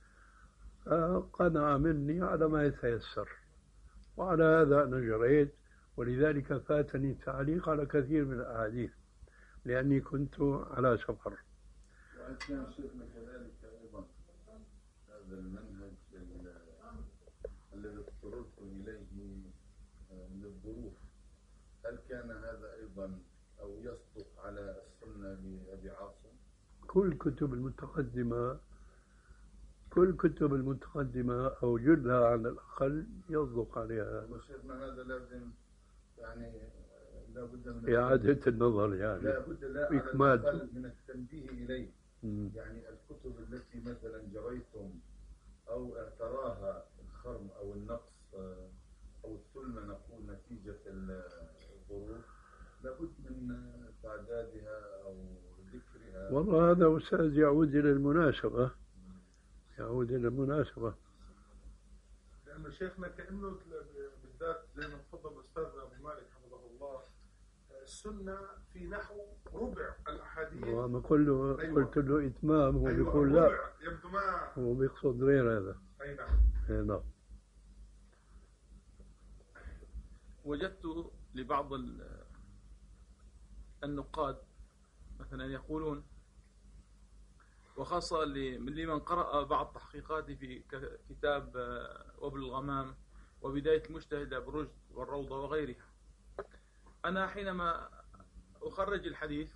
قنع مني على ما يتيسر، وعلى هذا أنا جريت، ولذلك فاتني التعليق على كثير من الأحاديث لأني كنت على سفر. وكان شيخنا كذلك أيضا هذا المنهج هل كان هذا أيضا أو يصدق على السنة لأبي عاصم؟ كل كتب المتقدمة أو جلها على الأقل يصدق عليها. وشيخنا هذا لازم يعني لابد من إعادة النظر، يعني لابد إكمال من التنبيه إليه. يعني الكتب التي مثلا جريتم أو اعتراها الخرم أو النقص أو الثلمة نقول نتيجة الظروف، لابد من تعدادها أو ذكرها. والله هذا أستاذ يعود إلى المناسبة، لأن شيخنا كأنه بالذات زي ما تفضل أستاذنا أبو مالك حفظه الله، السنة في نحو ربع الأحاديث. وأنا قلت له إتمام، هو بيقول ربع. لا، يبدو ما هو بيقصد غير هذا. أي نعم. نعم. وجدت لبعض النقاد مثلا يقولون، وخاصة لمن قرأ بعض تحقيقاتي في كتاب وبل الغمام وبداية المجتهد أبو رشد والروضة وغيرها، أنا حينما أخرج الحديث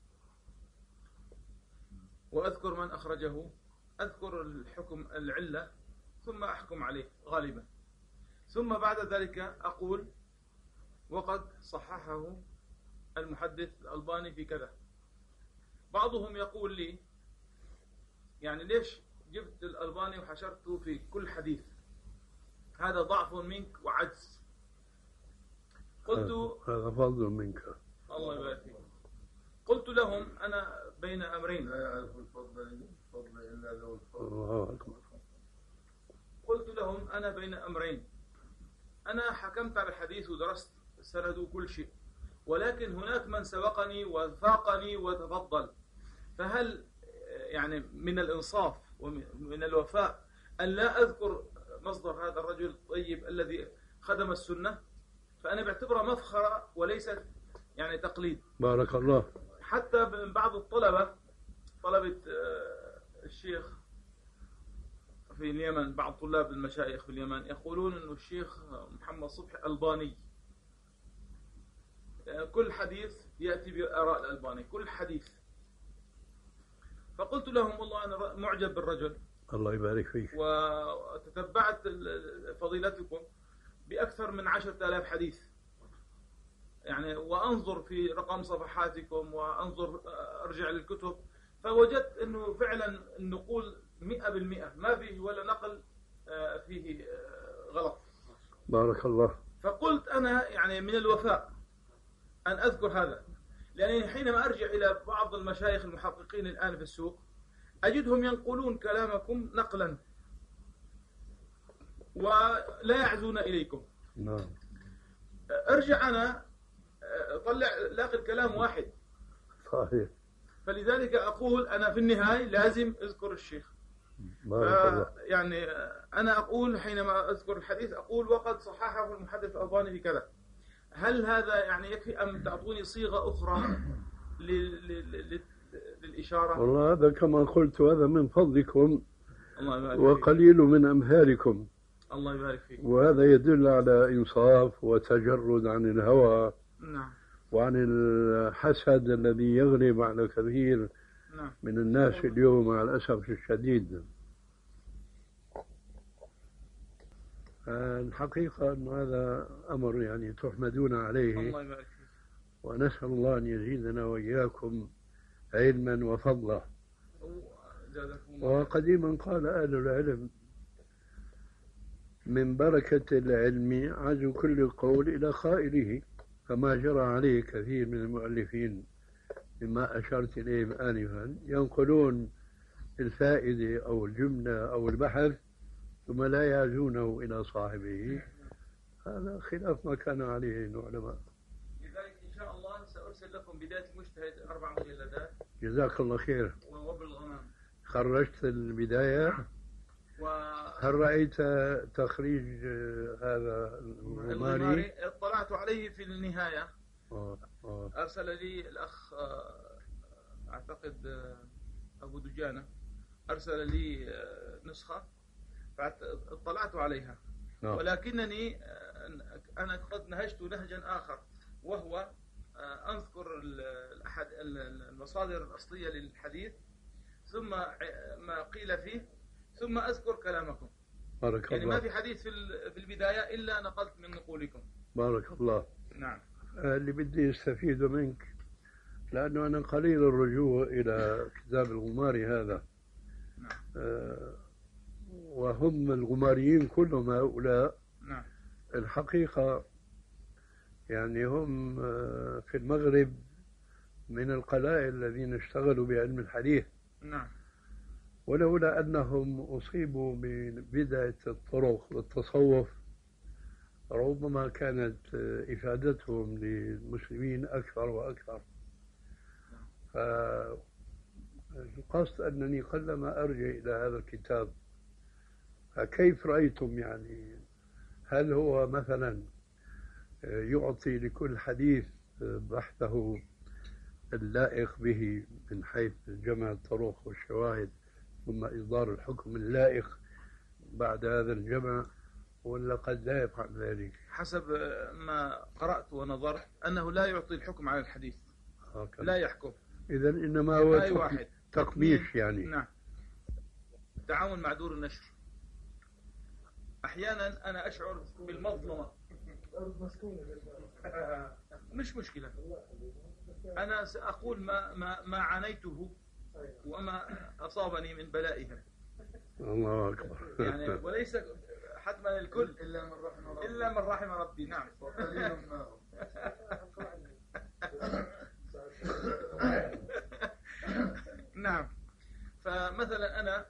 وأذكر من أخرجه أذكر الحكم العلة ثم أحكم عليه غالبا، ثم بعد ذلك أقول وقد صححه المحدث الألباني في كذا. بعضهم يقول لي يعني ليش جبت الألباني وحشرته في كل حديث؟ هذا ضعف منك وعجز. قلت هذا فضل منك. الله يبارك فيك. قلت لهم أنا بين أمرين. لا يعرف الفضل إلا ذو الفضل. الله أكبر. قلت لهم أنا بين أمرين، أنا حكمت على الحديث ودرست سند وكل شيء، ولكن هناك من سبقني وفاقني وتفضل، فهل يعني من الإنصاف ومن الوفاء أن لا أذكر مصدر هذا الرجل الطيب الذي خدم السنة؟ فأنا بعتبرها مفخرة وليست يعني تقليد. بارك الله. حتى من بعض طلبة الشيخ في اليمن، بعض طلاب المشايخ في اليمن يقولون أنه الشيخ محمد صبحي ألباني، كل حديث يأتي بآراء الألباني كل حديث. فقلت لهم والله أنا معجب بالرجل، الله يبارك فيك، وتتبعت فضيلتكم بأكثر من 10,000 حديث يعني، وأنظر في رقم صفحاتكم وأنظر أرجع للكتب، فوجدت أنه فعلا النقول 100% ما فيه ولا نقل فيه غلط. بارك الله. فقلت أنا يعني من الوفاء أن أذكر هذا، لأنني حينما أرجع إلى بعض المشايخ المحققين الآن في السوق أجدهم ينقلون كلامكم نقلا ولا يعزون إليكم. نعم. أرجع أنا لاقي الكلام واحد. صحيح. فلذلك أقول أنا في النهاية لازم أذكر الشيخ. يعني أنا أقول حينما أذكر الحديث أقول وقد صححه المحدث الألباني في كذا. هل هذا يعني يكفي أم تعطوني صيغة أخرى للإشارة؟ والله هذا كما قلت هذا من فضلكم وقليل من أمهالكم. الله يبارك فيك. وهذا يدل على إنصاف وتجرد عن الهوى. نعم. وعن الحسد الذي يغلب على كثير نعم. من الناس اليوم مع الأسف الشديد. الحقيقة أن هذا أمر يعني تحمدون عليه. الله يبارك فيك. ونسأل الله أن يزيدنا وإياكم علما وفضلا. وقديما قال أهل العلم من بركة العلم عزو كل القول إلى قائله، كما جرى عليه كثير من المؤلفين مما أشرت إليه آنفا، ينقلون الفائدة أو الجملة أو البحث ثم لا يعزونه إلى صاحبه. هذا خلاف ما كان عليه العلماء. لذلك إن شاء الله سأرسل لكم بداية المجتهد 4 مجلدات. جزاك الله خير. ووبل الغمام. خرجت البداية. هل رأيت تخريج هذا المغماري؟ اطلعت عليه في النهاية. أرسل لي الأخ أعتقد أبو دجانة، أرسل لي نسخة فاطلعت عليها. ولكنني أنا قد نهجت نهجا آخر، وهو أذكر المصادر الأصلية للحديث ثم ما قيل فيه ثم أذكر كلامكم. بارك يعني الله. ما في حديث في البداية إلا نقلت من نقولكم. بارك الله. نعم. اللي بدي استفيده منك، لأنه أنا قليل الرجوع إلى كتاب الغماري هذا. نعم. وهم الغماريين كلهم هؤلاء. نعم. الحقيقة يعني هم في المغرب من القلائل الذين اشتغلوا بعلم الحديث. نعم. ولولا أنهم أصيبوا ببدعة الطرق والتصوف ربما كانت إفادتهم للمسلمين أكثر وأكثر. فالقصد أنني قلما أرجع إلى هذا الكتاب. فكيف رأيتم يعني؟ هل هو مثلا يعطي لكل حديث بحثه اللائق به من حيث جمع الطرق والشواهد ثم إصدار الحكم اللائق بعد هذا الجمع، ولا قد لا يفعل ذلك؟ حسب ما قرأت ونظرت أنه لا يعطي الحكم على الحديث. لا يحكم. إذن إنما هو أي واحد تقميش يعني. نعم. تعاون مع دور النشر. أحيانا أنا أشعر بالمظلمة. مش مشكلة، أنا سأقول ما عانيته وما أصابني من بلائهم. الله أكبر. يعني وليس حتما الكل إلا من رحم ربي. نعم. نعم. فمثلا أنا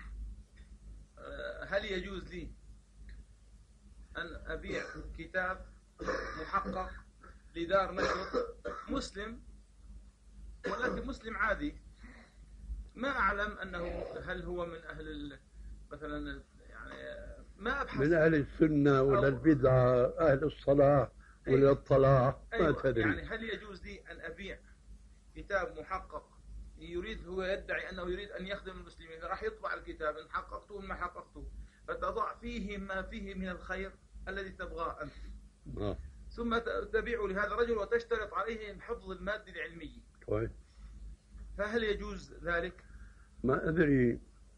هل يجوز لي أن أبيع كتاب محقق لدار نشر مسلم، ولكن مسلم عادي ما أعلم أنه هل هو من أهل مثلا يعني ما أبحث من أهل السنة ولا البدعة، أهل الصلاة ولا الطلاع، ما تدري. يعني هل يجوز لي أن أبيع كتاب محقق يريد، هو يدعي أنه يريد أن يخدم المسلمين، راح يطبع الكتاب إن حققته ما حققته، فتضع فيه ما فيه من الخير الذي تبغاه أنت، ثم تبيع لهذا الرجل وتشترط عليه حفظ المادة العلمية. طيب. فهل يجوز ذلك؟ ما أدري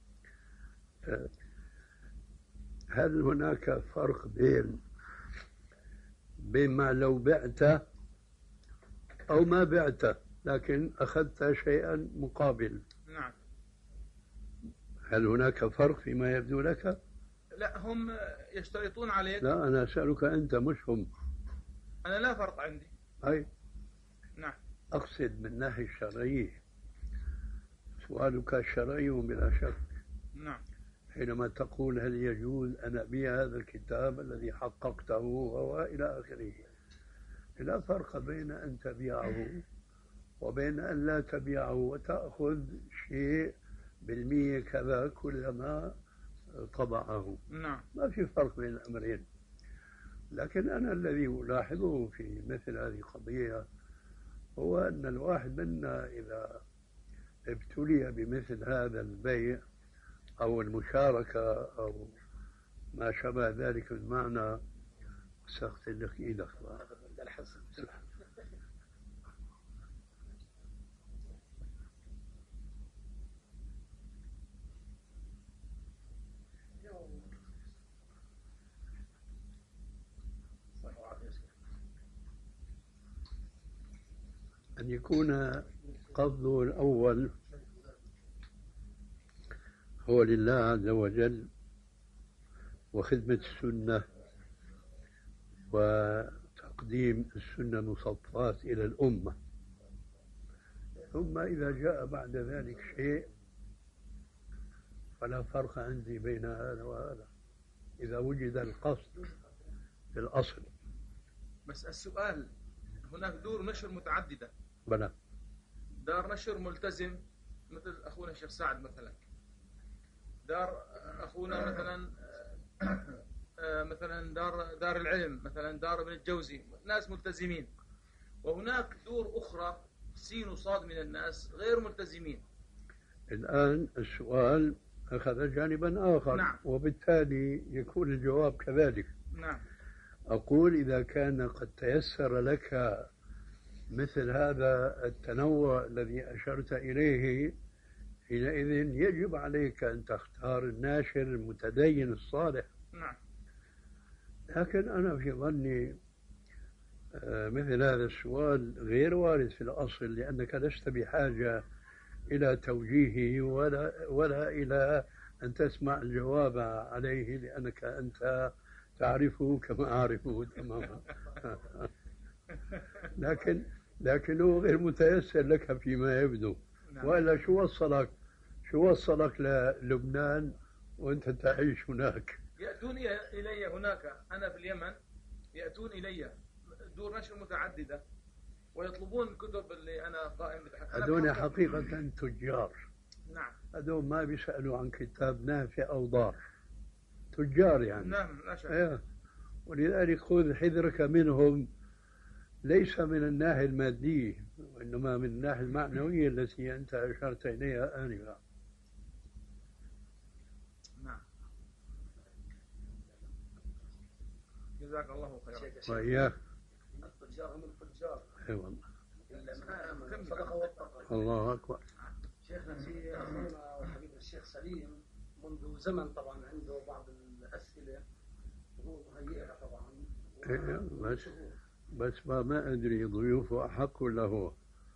هل هناك فرق بين ما لو بعته أو ما بعته لكن أخذت شيئا مقابل. نعم. هل هناك فرق فيما يبدو لك؟ لا، هم يشترطون عليك. لا، أنا أسألك أنت مش هم. أنا لا فرق عندي. أي. نعم. أقصد من الناحية الشرعية. سؤالك شرعي بلا شك. نعم. حينما تقول هل يجوز أن أبيع هذا الكتاب الذي حققته وإلى آخره، لا فرق بين أن تبيعه وبين أن لا تبيعه وتأخذ شيء بالمية كذا كلما طبعه. نعم. ما في فرق بين الأمرين. لكن أنا الذي ألاحظه في مثل هذه القضية هو أن الواحد منا إذا ابتلي بمثل هذا البيع أو المشاركة أو ما شابه ذلك المعنى، سأغسل لك إيدك. أن يكون قصده الأول هو لله عز وجل وخدمة السنة وتقديم السنة المصطفاة إلى الأمة، ثم إذا جاء بعد ذلك شيء فلا فرق عندي بين هذا وهذا إذا وجد القصد في الأصل. بس السؤال، هناك دور نشر متعددة. بلى. دار نشر ملتزم مثل أخونا الشيخ سعد مثلا، دار أخونا مثلا دار العلم مثلا، دار ابن الجوزي، ناس ملتزمين، وهناك دور أخرى سين وصاد من الناس غير ملتزمين. الآن السؤال أخذ جانبا آخر. نعم. وبالتالي يكون الجواب كذلك. نعم. أقول إذا كان قد تيسر لك مثل هذا التنوع الذي أشرت إليه، حينئذ يجب عليك أن تختار الناشر المتدين الصالح. نعم. لكن أنا في ظني مثل هذا السؤال غير وارد في الأصل، لأنك لست بحاجة إلى توجيهه ولا إلى أن تسمع الجواب عليه، لأنك أنت تعرفه كما أعرفه تماما. لكنه غير متيسر لك فيما يبدو. وإلا شو وصلك للبنان وأنت تعيش هناك؟ يأتون إلي هناك، أنا في اليمن، يأتون إلي دور نشر متعددة ويطلبون الكتب اللي أنا قائم بتحقيقها. هذول حقيقة تجار. نعم. هذول ما بيسألوا عن كتاب نافع أو ضار، تجار يعني. نعم لا شك. ولذلك خذ حذرك منهم، ليس من الناحية المادية وإنما من الناحية المعنوية التي أنت أشرت إليها آنفا. نعم. جزاك الله خيرا. وإياك. التجار هم الفجار. أي والله. صدق واتقى. الله أكبر. شيخنا في أخونا وحبيب الشيخ سليم منذ زمن طبعا عنده بعض الأسئلة وهو مهيئها طبعا. بس ما أدري ضيوفه أحق ولا هو.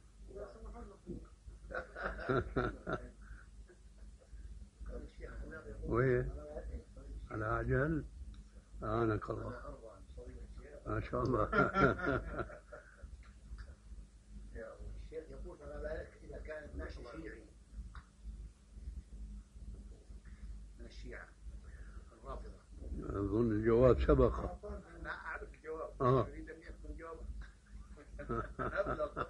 وين؟ على عجل؟ أعانك الله. ما شاء الله. الشيخ يقول فما بالك إذا كان ناشر شيعي من الشيعة الرافضة. أظن الجواب سبق. لا أعرف الجواب. أريد أن يكون جواب أبلغ.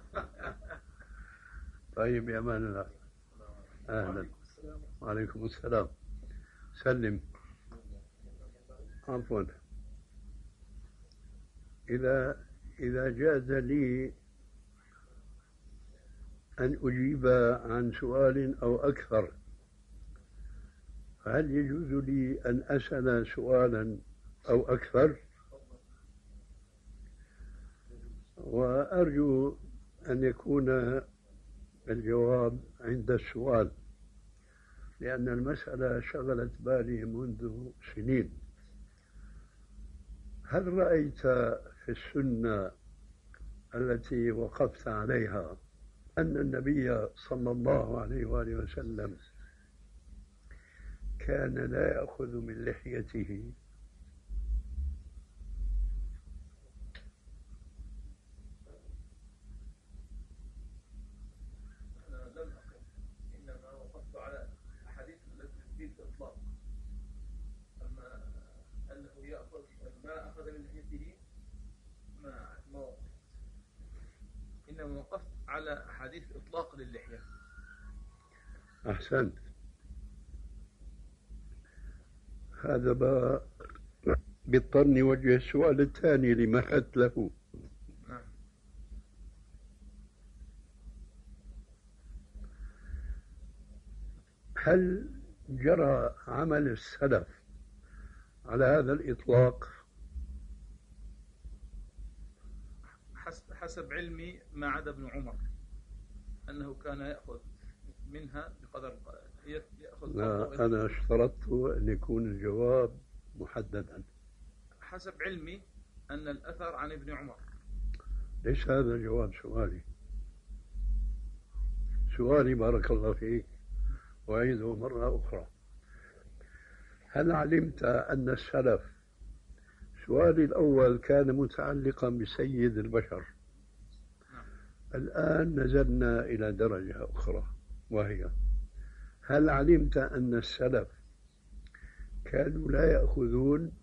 طيب يا أمان الله. أهلا. وعليكم السلام. سلم. عفوا. إذا جاز لي أن أجيب عن سؤال أو أكثر، هل يجوز لي أن أسأل سؤالا أو أكثر؟ وأرجو أن يكون الجواب عند السؤال، لأن المسألة شغلت بالي منذ سنين. هل رأيت في السنة التي وقفت عليها أن النبي صلى الله عليه وآله وسلم كان لا يأخذ من لحيته؟ إنما وقفت على أحاديث إطلاق للحية. أحسنت. هذا بيضطرني وجه السؤال الثاني لمهدت له. نعم. هل جرى عمل السلف على هذا الإطلاق؟ حسب علمي ما عدا ابن عمر أنه كان يأخذ منها بقدر يأخذ. لا، أنا اشترطت أن يكون الجواب محددا. حسب علمي أن الأثر عن ابن عمر. ليس هذا جواب سؤالي. سؤالي بارك الله فيك وأعيده مرة أخرى. هل علمت أن السلف، سؤالي الأول كان متعلقا بسيد البشر، الآن نزلنا إلى درجة أخرى، وهي هل علمت أن السلف كانوا لا يأخذون؟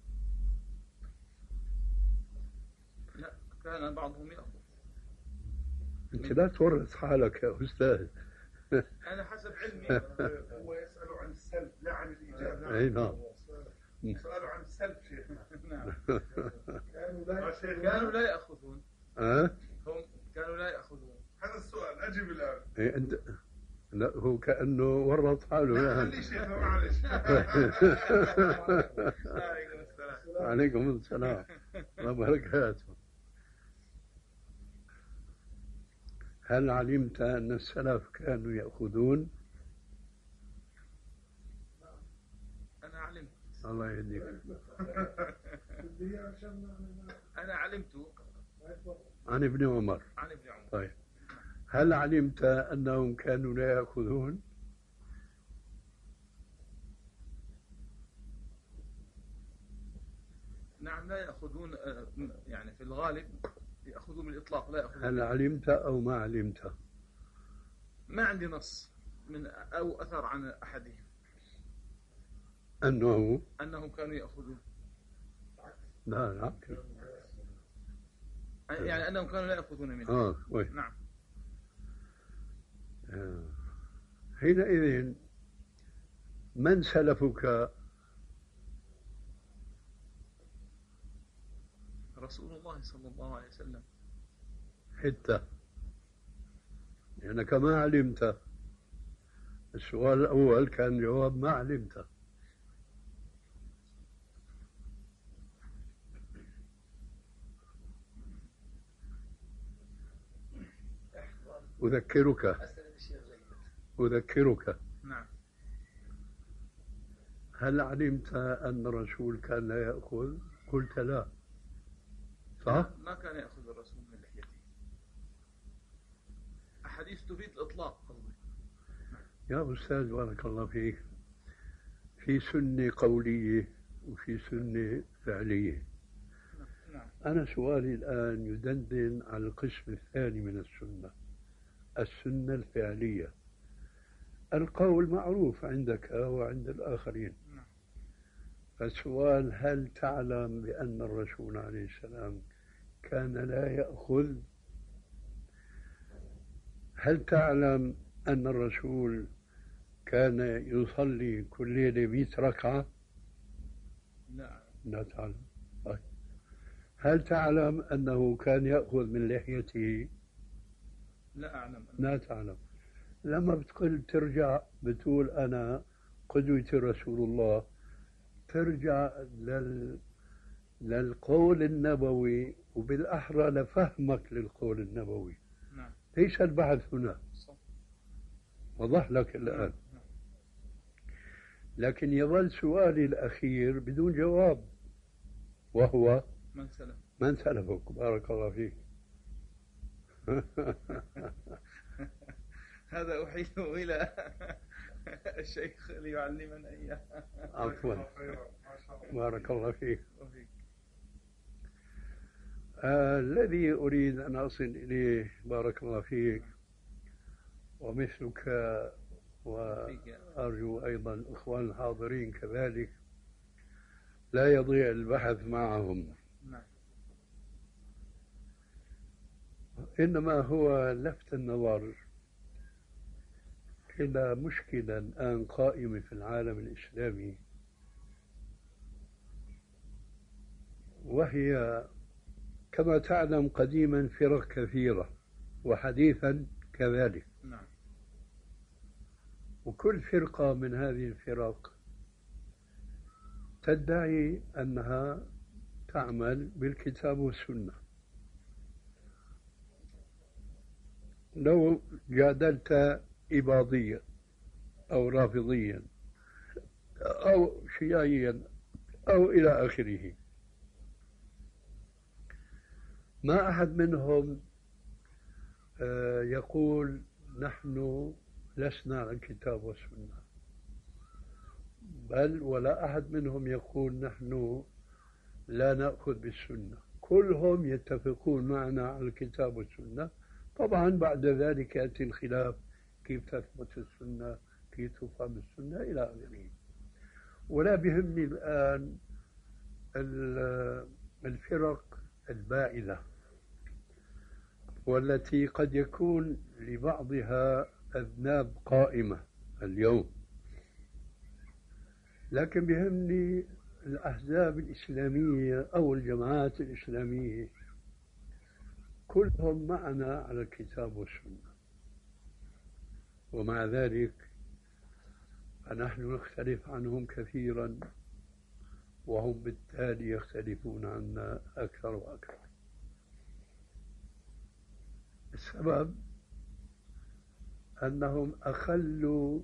لا، كان بعضهم يأخذ. أنت لا تورط حالك يا أستاذ. أنا حسب علمي. هو يسأل عن السلب لا عن الإيجاب. أي نعم. سؤاله عن السلب شيخنا. نعم. كانوا لا يأخذون. هم كانوا لا يأخذون. هذا السؤال أجب الآن. إيه أنت، لا هو كأنه ورط حاله. لا خلي شيخنا معلش. عليكم السلام. وبركاته. هل علمت أن السلف كانوا يأخذون؟ أنا علمت. الله يهديك. أنا علمت عن ابن عمر. عن ابن عمر. طيب، هل علمت أنهم كانوا لا يأخذون؟ نعم، لا يأخذون، يعني في الغالب يأخذون بالإطلاق، لا يأخذون. هل علمت أو ما علمت؟ ما عندي نص أو أثر عن أحدهم أنهم كانوا يأخذون. لا يعني أنهم كانوا لا يأخذون منه. نعم. حينئذ من سلفك؟ رسول الله صلى الله عليه وسلم. حتى لأنك ما علمت. السؤال الأول كان جواب ما علمت. أذكرك. نعم. هل علمت أن الرسول كان لا يأخذ؟ قلت لا، صح؟ ما كان يأخذ الرسول من لحيته. أحاديث تفيد الإطلاق. يا أستاذ بارك الله فيك، في سنة قولية وفي سنة فعلية. نعم. أنا سؤالي الآن يدندن على القسم الثاني من السنة الفعلية. القول معروف عندك وعند الآخرين. نعم. فالسؤال: هل تعلم بأن الرسول عليه السلام كان لا يأخذ؟ هل تعلم أن الرسول كان يصلي كل ليلة 100 ركعة؟ لا تعلم. طيب. هل تعلم أنه كان يأخذ من لحيته؟ لا أعلم. لا تعلم. لما بتقول ترجع بتقول أنا قدوتي رسول الله، ترجع للقول النبوي، وبالأحرى لفهمك للقول النبوي. نعم. ليس البحث هنا. صح. وضح لك الآن. لكن يظل سؤالي الأخير بدون جواب، وهو: من سلفك؟ بارك الله فيك. هذا أحيله إلى الشيخ ليعلمنا إياه. عفوا. بارك الله فيك. الذي أريد أن أصل إليه بارك الله فيك ومثلك، وأرجو أيضا الإخوان الحاضرين كذلك، لا يضيع البحث معهم. إنما هو لفت النظر إلى مشكلة الآن قائمة في العالم الإسلامي، وهي كما تعلم قديما فرق كثيرة وحديثا كذلك. نعم. وكل فرقة من هذه الفرق تدعي أنها تعمل بالكتاب والسنة. لو جادلت إباضيا أو رافضيا أو شيعيا أو إلى آخره، ما أحد منهم يقول نحن لسنا على الكتاب والسنة، بل ولا أحد منهم يقول نحن لا نأخذ بالسنة. كلهم يتفقون معنا على الكتاب والسنة. طبعا بعد ذلك يأتي الخلاف: كيف تثبت السنة، كيف تفهم السنة، إلى آخره. ولا بهمني الآن الفرق البائلة، والتي قد يكون لبعضها أذناب قائمة اليوم، لكن بهمني الأحزاب الإسلامية أو الجماعات الإسلامية كلهم معنا على الكتاب والسنة. ومع ذلك فنحن نختلف عنهم كثيرا، وهم بالتالي يختلفون عنا أكثر وأكثر. السبب أنهم أخلوا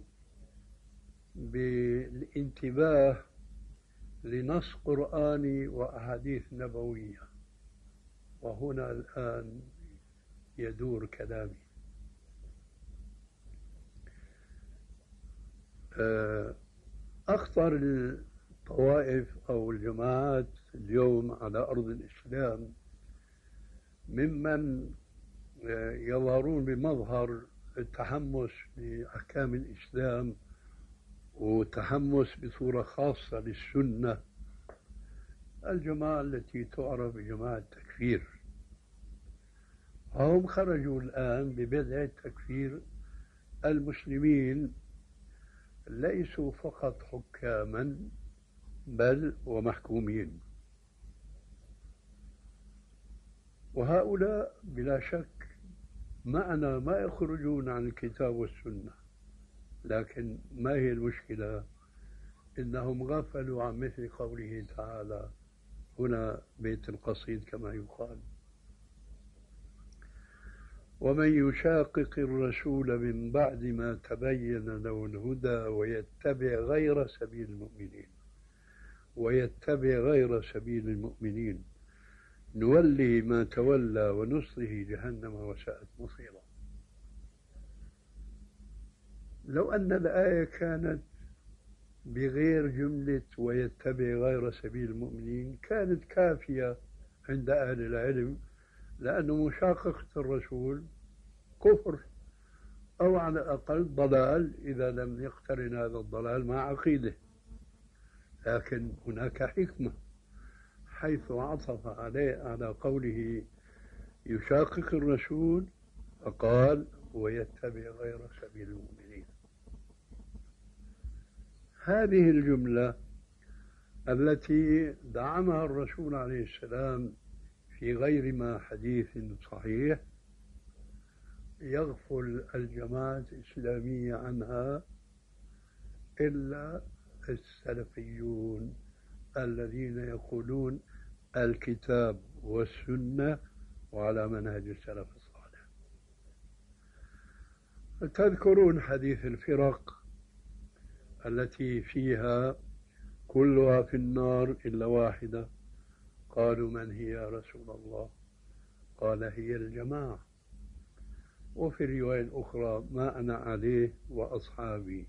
بالانتباه لنص قرآني وأحاديث نبوية، وهنا الآن يدور كلامي. أخطر الطوائف أو الجماعات اليوم على أرض الإسلام ممن يظهرون بمظهر التحمس لأحكام الإسلام وتحمس بصورة خاصة للسنة، الجماعة التي تعرف بجماعة التكفير. هم خرجوا الآن ببدعة تكفير المسلمين، ليسوا فقط حكاما بل ومحكومين. وهؤلاء بلا شك معنا ما يخرجون عن الكتاب والسنة، لكن ما هي المشكلة؟ إنهم غفلوا عن مثل قوله تعالى هنا بيت القصيد كما يقال: ومن يشاقق الرسول من بعد ما تبين له الهدى ويتبع غير سبيل المؤمنين نوله ما تولى ونصله جهنم وساءت مصيرا. لو أن الآية كانت بغير جملة ويتبع غير سبيل المؤمنين كانت كافية عند أهل العلم، لأن مشاققة الرسول كفر أو على الأقل ضلال إذا لم يقترن هذا الضلال مع عقيدة. لكن هناك حكمة حيث عطف على قوله يشاقق الرسول فقال ويتبع غير سبيل المؤمنين. هذه الجملة التي دعمها الرسول عليه السلام في غير ما حديث صحيح يغفل الجماعة الإسلامية عنها إلا السلفيون الذين يقولون الكتاب والسنة وعلى منهج السلف الصالح. تذكرون حديث الفرق التي فيها كلها في النار إلا واحدة، قالوا من هي يا رسول الله؟ قال هي الجماعة. وفي الرواية الأخرى ما أنا عليه وأصحابي.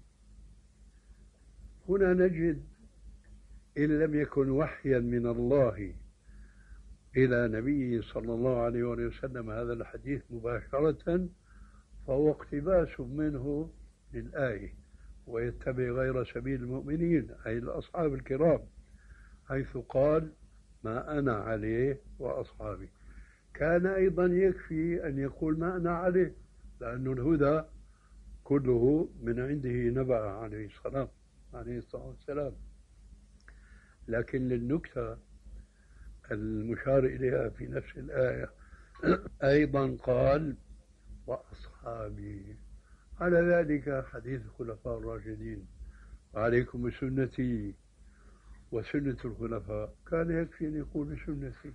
هنا نجد إن لم يكن وحيا من الله إلى نبيه صلى الله عليه وسلم هذا الحديث مباشرة، فهو اقتباس منه للآية ويتبع غير سبيل المؤمنين أي الأصحاب الكرام، حيث قال ما أنا عليه وأصحابي. كان أيضا يكفي أن يقول ما أنا عليه، لأن الهدى كله من عنده نبع عليه الصلاة والسلام. لكن للنكتة المشار إليها في نفس الآية أيضا قال وأصحابي. على ذلك حديث الخلفاء الراشدين وعليكم بسنتي وسنة الخلفاء، كان يكفي أن يقول بسنتي.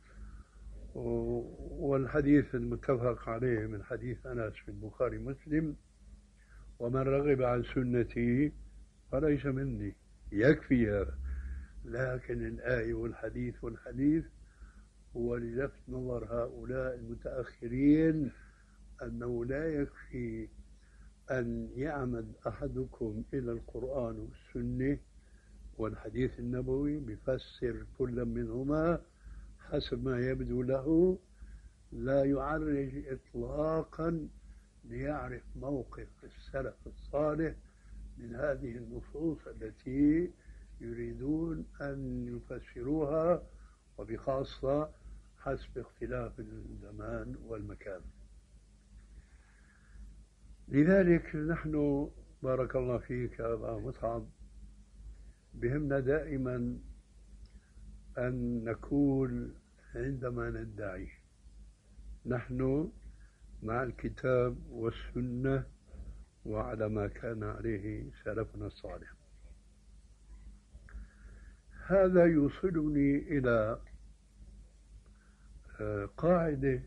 والحديث المتفق عليه من حديث أنس في البخاري مسلم ومن رغب عن سنتي فليس مني، يكفي هذا. لكن الآية والحديث هو للفت نظر هؤلاء المتأخرين أنه لا يكفي أن يعمد أحدكم إلى القرآن والسنة والحديث النبوي بفسر كل منهما حسب ما يبدو له، لا يعرج إطلاقا ليعرف موقف السلف الصالح من هذه النصوص التي يريدون أن يفسروها، وبخاصة حسب اختلاف الزمان والمكان. لذلك نحن بارك الله فيك يا أبا مصعب بهمنا دائما أن نكون عندما ندعي نحن مع الكتاب والسنة وعلى ما كان عليه سلفنا الصالح. هذا يوصلني إلى قاعدة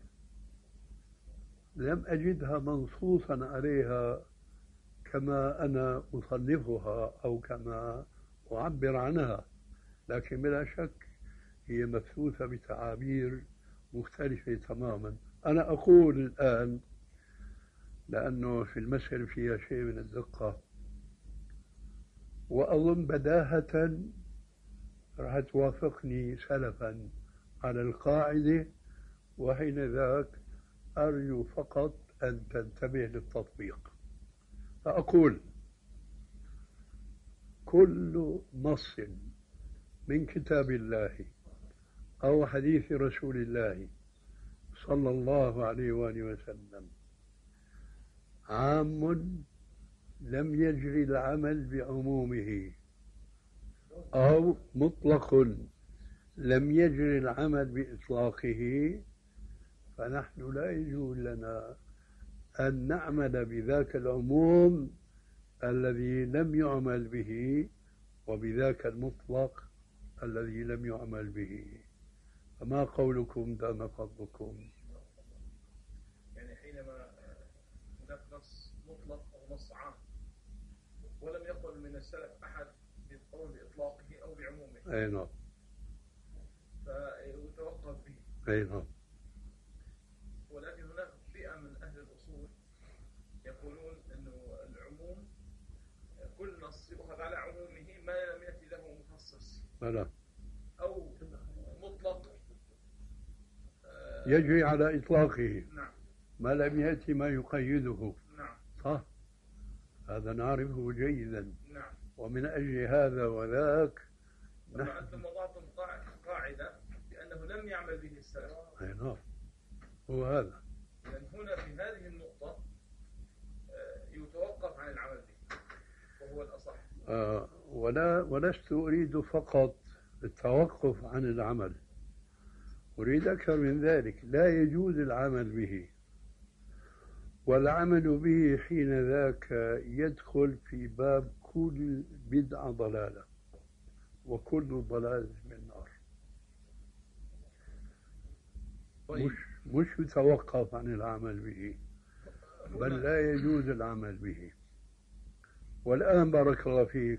لم أجدها منصوصا عليها كما أنا أصنفها أو كما أعبر عنها، لكن بلا شك هي مبثوثة بتعابير مختلفة تماما. أنا أقول الآن لأنه في المسألة فيها شيء من الدقة، وأظن بداهة راح توافقني سلفا على القاعدة، وحين ذاك أرجو فقط أن تنتبه للتطبيق. فأقول كل نص من كتاب الله أو حديث رسول الله صلى الله عليه وآله وسلم عام لم يجري العمل بعمومه، أو مطلق لم يجري العمل بإطلاقه، فنحن لا يجوز لنا أن نعمل بذاك العموم الذي لم يعمل به وبذاك المطلق الذي لم يعمل به. فما قولكم دام فضلكم؟ يعني حينما هناك نص مطلق أو نص عام ولم يقل من السلف أحد بالقول بإطلاقه أو بعمومه، أي نعم، فيتوقف به. أي نعم. ولكن هناك فئة من أهل الأصول يقولون أنه العموم كل نص يؤخذ على عمومه ما لم يأتي له مخصص لا. أو مطلق يجري على إطلاقه. نعم. ما لم يأتي ما يقيده. نعم. صح، هذا نعرفه جيدا. نعم. ومن أجل هذا وذاك أنتم وضعتم قاعدة بأنه لم يعمل به السلف. أي نعم، هو هذا. لأن هنا في هذه النقطة يتوقف عن العمل به وهو الأصح. ولست أريد فقط التوقف عن العمل، أريد أكثر من ذلك. لا يجوز العمل به، والعمل به حين ذاك يدخل في باب كل بدعة ضلالة، وكل ضلال من النار. مش يتوقف عن العمل به، بل لا يجوز العمل به. والآن بارك الله فيك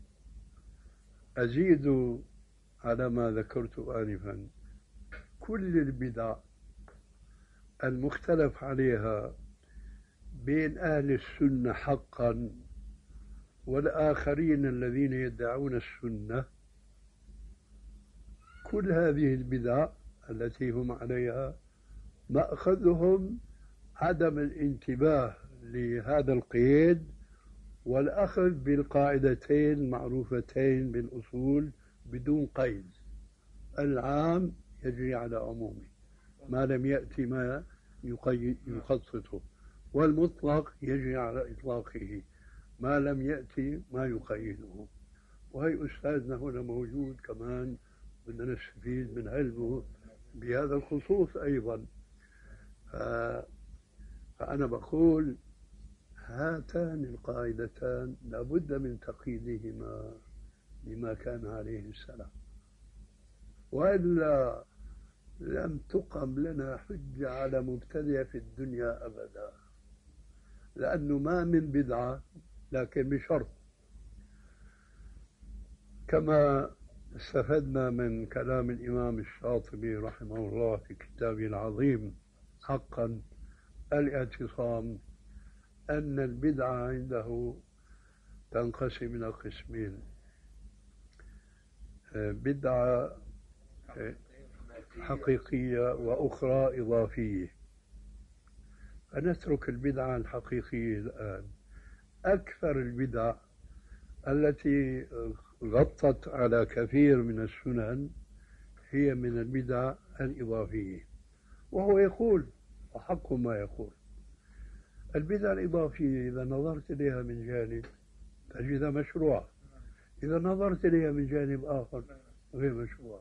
أزيد على ما ذكرت آنفا. كل البدع المختلف عليها بين أهل السنة حقا والآخرين الذين يدعون السنة، كل هذه البدع التي هم عليها مأخذهم عدم الانتباه لهذا القيد والأخذ بالقاعدتين المعروفتين بالأصول بدون قيد. العام يجري على عمومه ما لم يأتي ما يخصصه، والمطلق يجري على إطلاقه ما لم يأتي ما يقيده. وهي أستاذنا هنا موجود كمان، بدنا نستفيد من علمه بهذا الخصوص أيضا. فأنا بقول هاتان القاعدتان لابد من تقييدهما بما كان عليه السلف، وإلا لم تقم لنا حجة على مبتدع في الدنيا أبدا، لأنه ما من بدعة، لكن بشرط كما استفدنا من كلام الإمام الشاطبي رحمه الله في كتابه العظيم حقا الاعتصام، أن البدعة عنده تنقسم إلى قسمين: بدعة حقيقية وأخرى إضافية. فنترك البدعة الحقيقية الآن. أكثر البدع التي غطت على كثير من السنن هي من البدع الإضافية، وهو يقول وحق ما يقول. البدع الإضافية إذا نظرت إليها من جانب تجدها مشروعة، إذا نظرت إليها من جانب آخر غير مشروعة.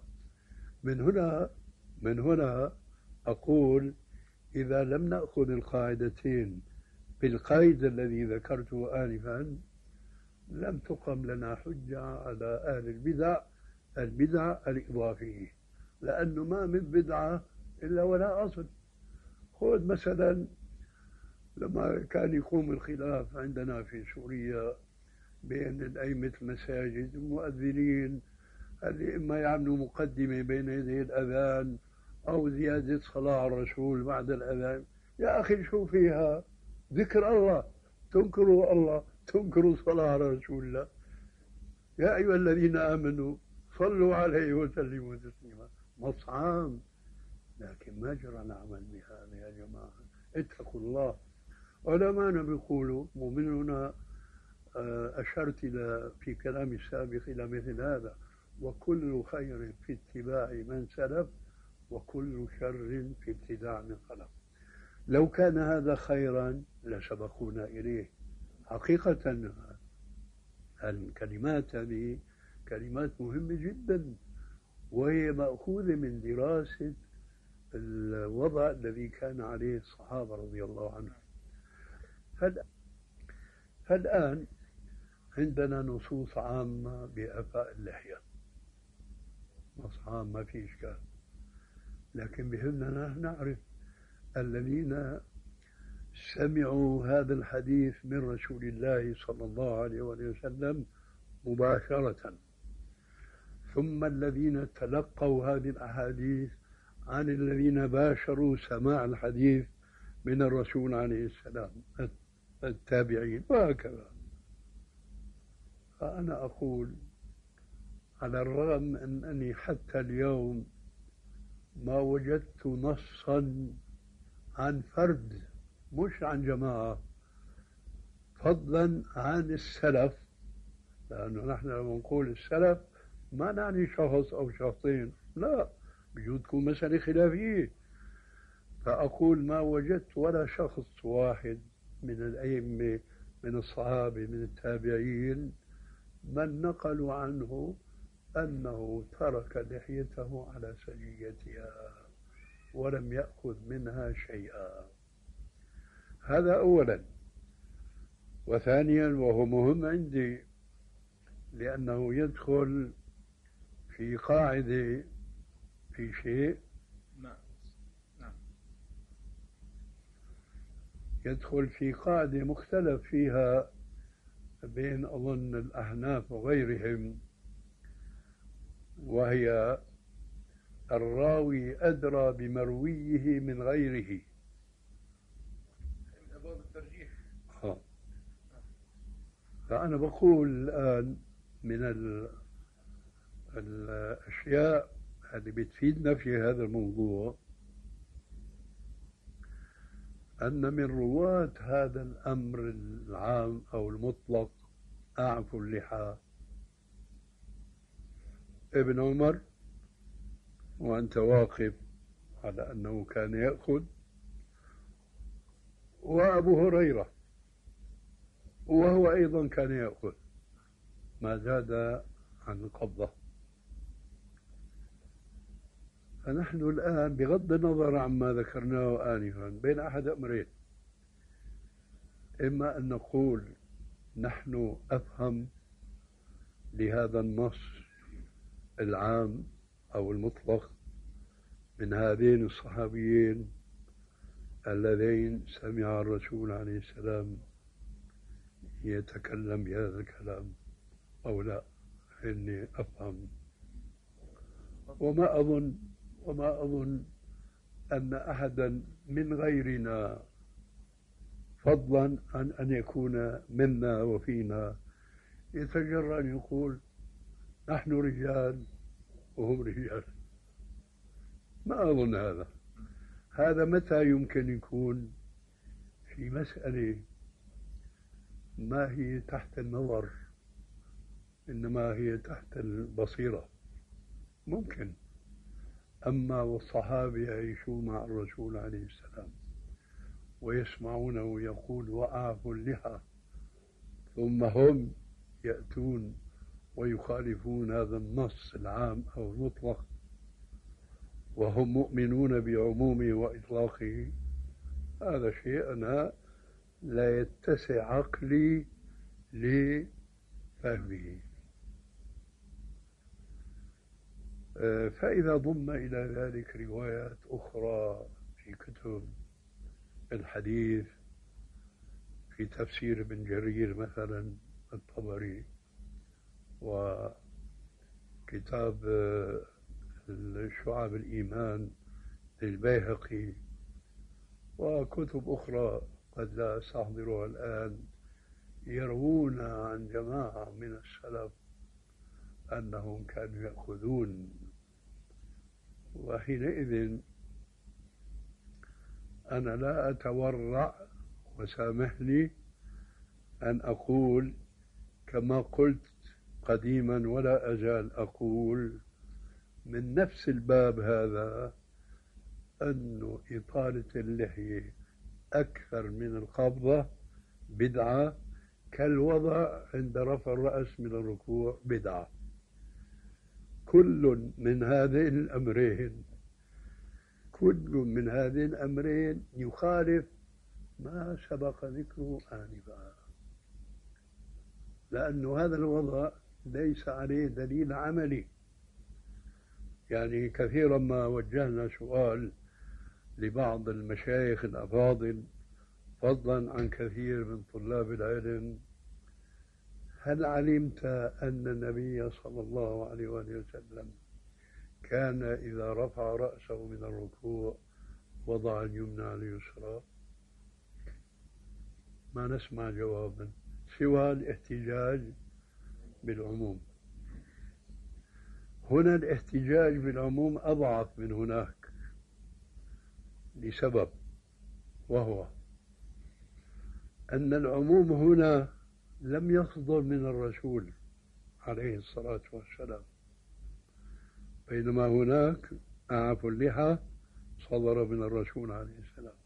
من هنا أقول إذا لم نأخذ القاعدتين بالقيد الذي ذكرته آنفا لم تقم لنا حجة على أهل البدع البدعة الإضافية، لأنه ما من بدعة إلا ولا أصل. خذ مثلا لما كان يقوم الخلاف عندنا في سوريا بين الأئمة المساجد والمؤذنين اللي إما يعملوا مقدمة بين يدي الأذان أو زيادة صلاة على الرسول بعد الأذان. يا أخي شو فيها؟ ذكر الله، تنكروا الله، تنكروا صلاة على رسول الله. يا أيها الذين آمنوا صلوا عليه وسلموا تسليما. مصعام، لكن ما جرى نعمل بهذا يا جماعة. اتقوا الله. علماءنا بيقولوا مؤمنون، أشرت إلى في كلامي السابق إلى مثل هذا: وكل خير في اتباع من سلف، وكل شر في ابتداع من خلف. لو كان هذا خيرا لسبقونا إليه. حقيقة الكلمات هذه كلمات مهمة جدا، وهي مأخوذة من دراسة الوضع الذي كان عليه الصحابة رضي الله عنهم. فالآن عندنا نصوص عامة بإعفاء اللحية، نص عام ما في إشكال، لكن بهمنا نعرف الذين سمعوا هذا الحديث من رسول الله صلى الله عليه وسلم مباشرة، ثم الذين تلقوا هذه الأحاديث عن الذين باشروا سماع الحديث من الرسول عليه السلام، التابعين، وهكذا. فأنا أقول على الرغم من أني حتى اليوم ما وجدت نصا عن فرد، مش عن جماعة، فضلا عن السلف، لأنه نحن لما نقول السلف ما نعني شخص أو شخصين، لا، بجوز تكون مسألة خلافية. فأقول ما وجدت ولا شخص واحد من الأئمة، من الصحابة، من التابعين، من نقلوا عنه أنه ترك لحيته على سجيتها ولم يأخذ منها شيئا. هذا أولا. وثانيا، وهو مهم عندي لأنه يدخل في قاعدة في شيء، يدخل في قاعدة مختلف فيها بين أظن الأحناف وغيرهم، وهي الراوي أدرى بمرويه من غيره. من أبواب الترجيح. فأنا بقول الآن من الأشياء اللي بتفيدنا في هذا الموضوع أن من رواة هذا الأمر العام أو المطلق أعفوا اللحى ابن عمر، وأنت واقف على أنه كان يأخذ، وأبو هريرة وهو أيضا كان يأخذ ما زاد عن القبضة. فنحن الآن بغض النظر عما ذكرناه آنفا بين أحد أمرين: إما أن نقول نحن أفهم لهذا النص العام أو المطلق من هذين الصحابيين اللذين سمع الرسول عليه السلام يتكلم بهذا الكلام، أو لا، إني أفهم. وما أظن أن أحدا من غيرنا، فضلا عن أن يكون منا وفينا، يتجرأ أن يقول نحن رجال وهم رجال. ما أظن هذا متى يمكن يكون في مسألة ما هي تحت النظر، إنما هي تحت البصيرة، ممكن. أما والصحابة يعيشون مع الرسول عليه السلام ويسمعونه يقول وأعفوا اللحى، ثم هم يأتون ويخالفون هذا النص العام أو المطلق وهم مؤمنون بعمومه وإطلاقه، هذا شيء أنا لا يتسع عقلي لفهمه. فإذا ضم إلى ذلك روايات أخرى في كتب الحديث، في تفسير ابن جرير مثلا الطبري، وكتاب شعب الإيمان للبيهقي، وكتب أخرى قد لا أستحضرها الآن، يروون عن جماعة من السلف أنهم كانوا يأخذون. وحينئذ أنا لا أتورع، وسامحني، أن أقول كما قلت قديما ولا أزال أقول من نفس الباب هذا أن إطالة اللحية أكثر من القبضة بدعة، كالوضع عند رفع الرأس من الركوع بدعة. كل من هذين الأمرين يخالف ما سبق ذكره آنفا، لأن هذا الوضع ليس عليه دليل عملي. يعني كثيرا ما وجهنا سؤال لبعض المشايخ الأفاضل فضلا عن كثير من طلاب العلم: هل علمت أن النبي صلى الله عليه وسلم كان إذا رفع رأسه من الركوع وضع اليمنى على اليسرى؟ ما نسمع جوابا سوى الاحتجاج بالعموم. هنا الاحتجاج بالعموم أضعف من هناك لسبب، وهو أن العموم هنا لم يصدر من الرسول عليه الصلاة والسلام، بينما هناك أعف اللحى صدر من الرسول عليه السلام.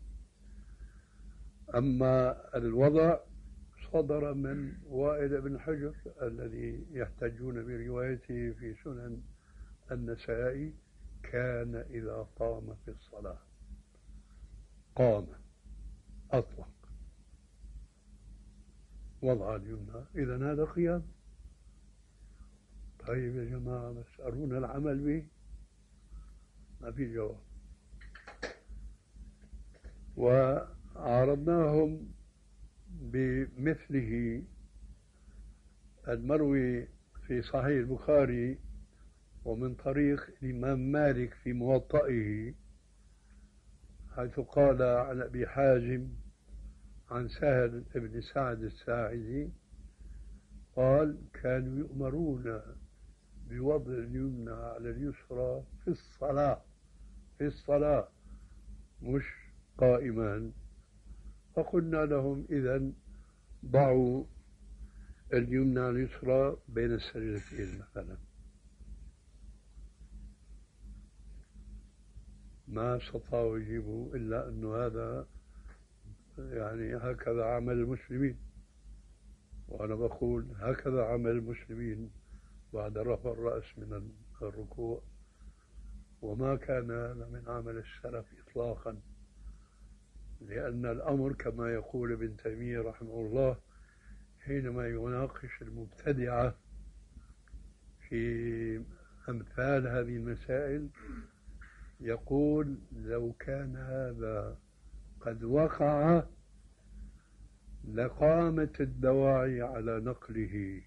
أما الوضع صدر من وائل بن حجر الذي يحتجون بروايته في سنن النسائي: كان إذا قام في الصلاة قام أطلق وضع اليمنى. إذن هذا قيام. طيب يا جماعة، بس أرونا العمل به. ما في جواب. وعرضناهم بمثله المروي في صحيح البخاري ومن طريق الإمام مالك في موطئه، حيث قال عن أبي حازم عن سهل بن سعد الساعدي قال: كانوا يؤمرون بوضع اليمنى على اليسرى في الصلاة مش قائما. فقلنا لهم: إذن ضعوا اليمنى على اليسرى بين السجدتين مثلا. ما استطاعوا يجيبوا إلا أنه هذا يعني هكذا عمل المسلمين. وأنا بقول هكذا عمل المسلمين بعد رفع الرأس من الركوع، وما كان من عمل السلف إطلاقا. لأن الأمر كما يقول ابن تيمية رحمه الله حينما يناقش المبتدعة في أمثال هذه المسائل، يقول: لو كان هذا قد وقع لقامت الدواعي على نقله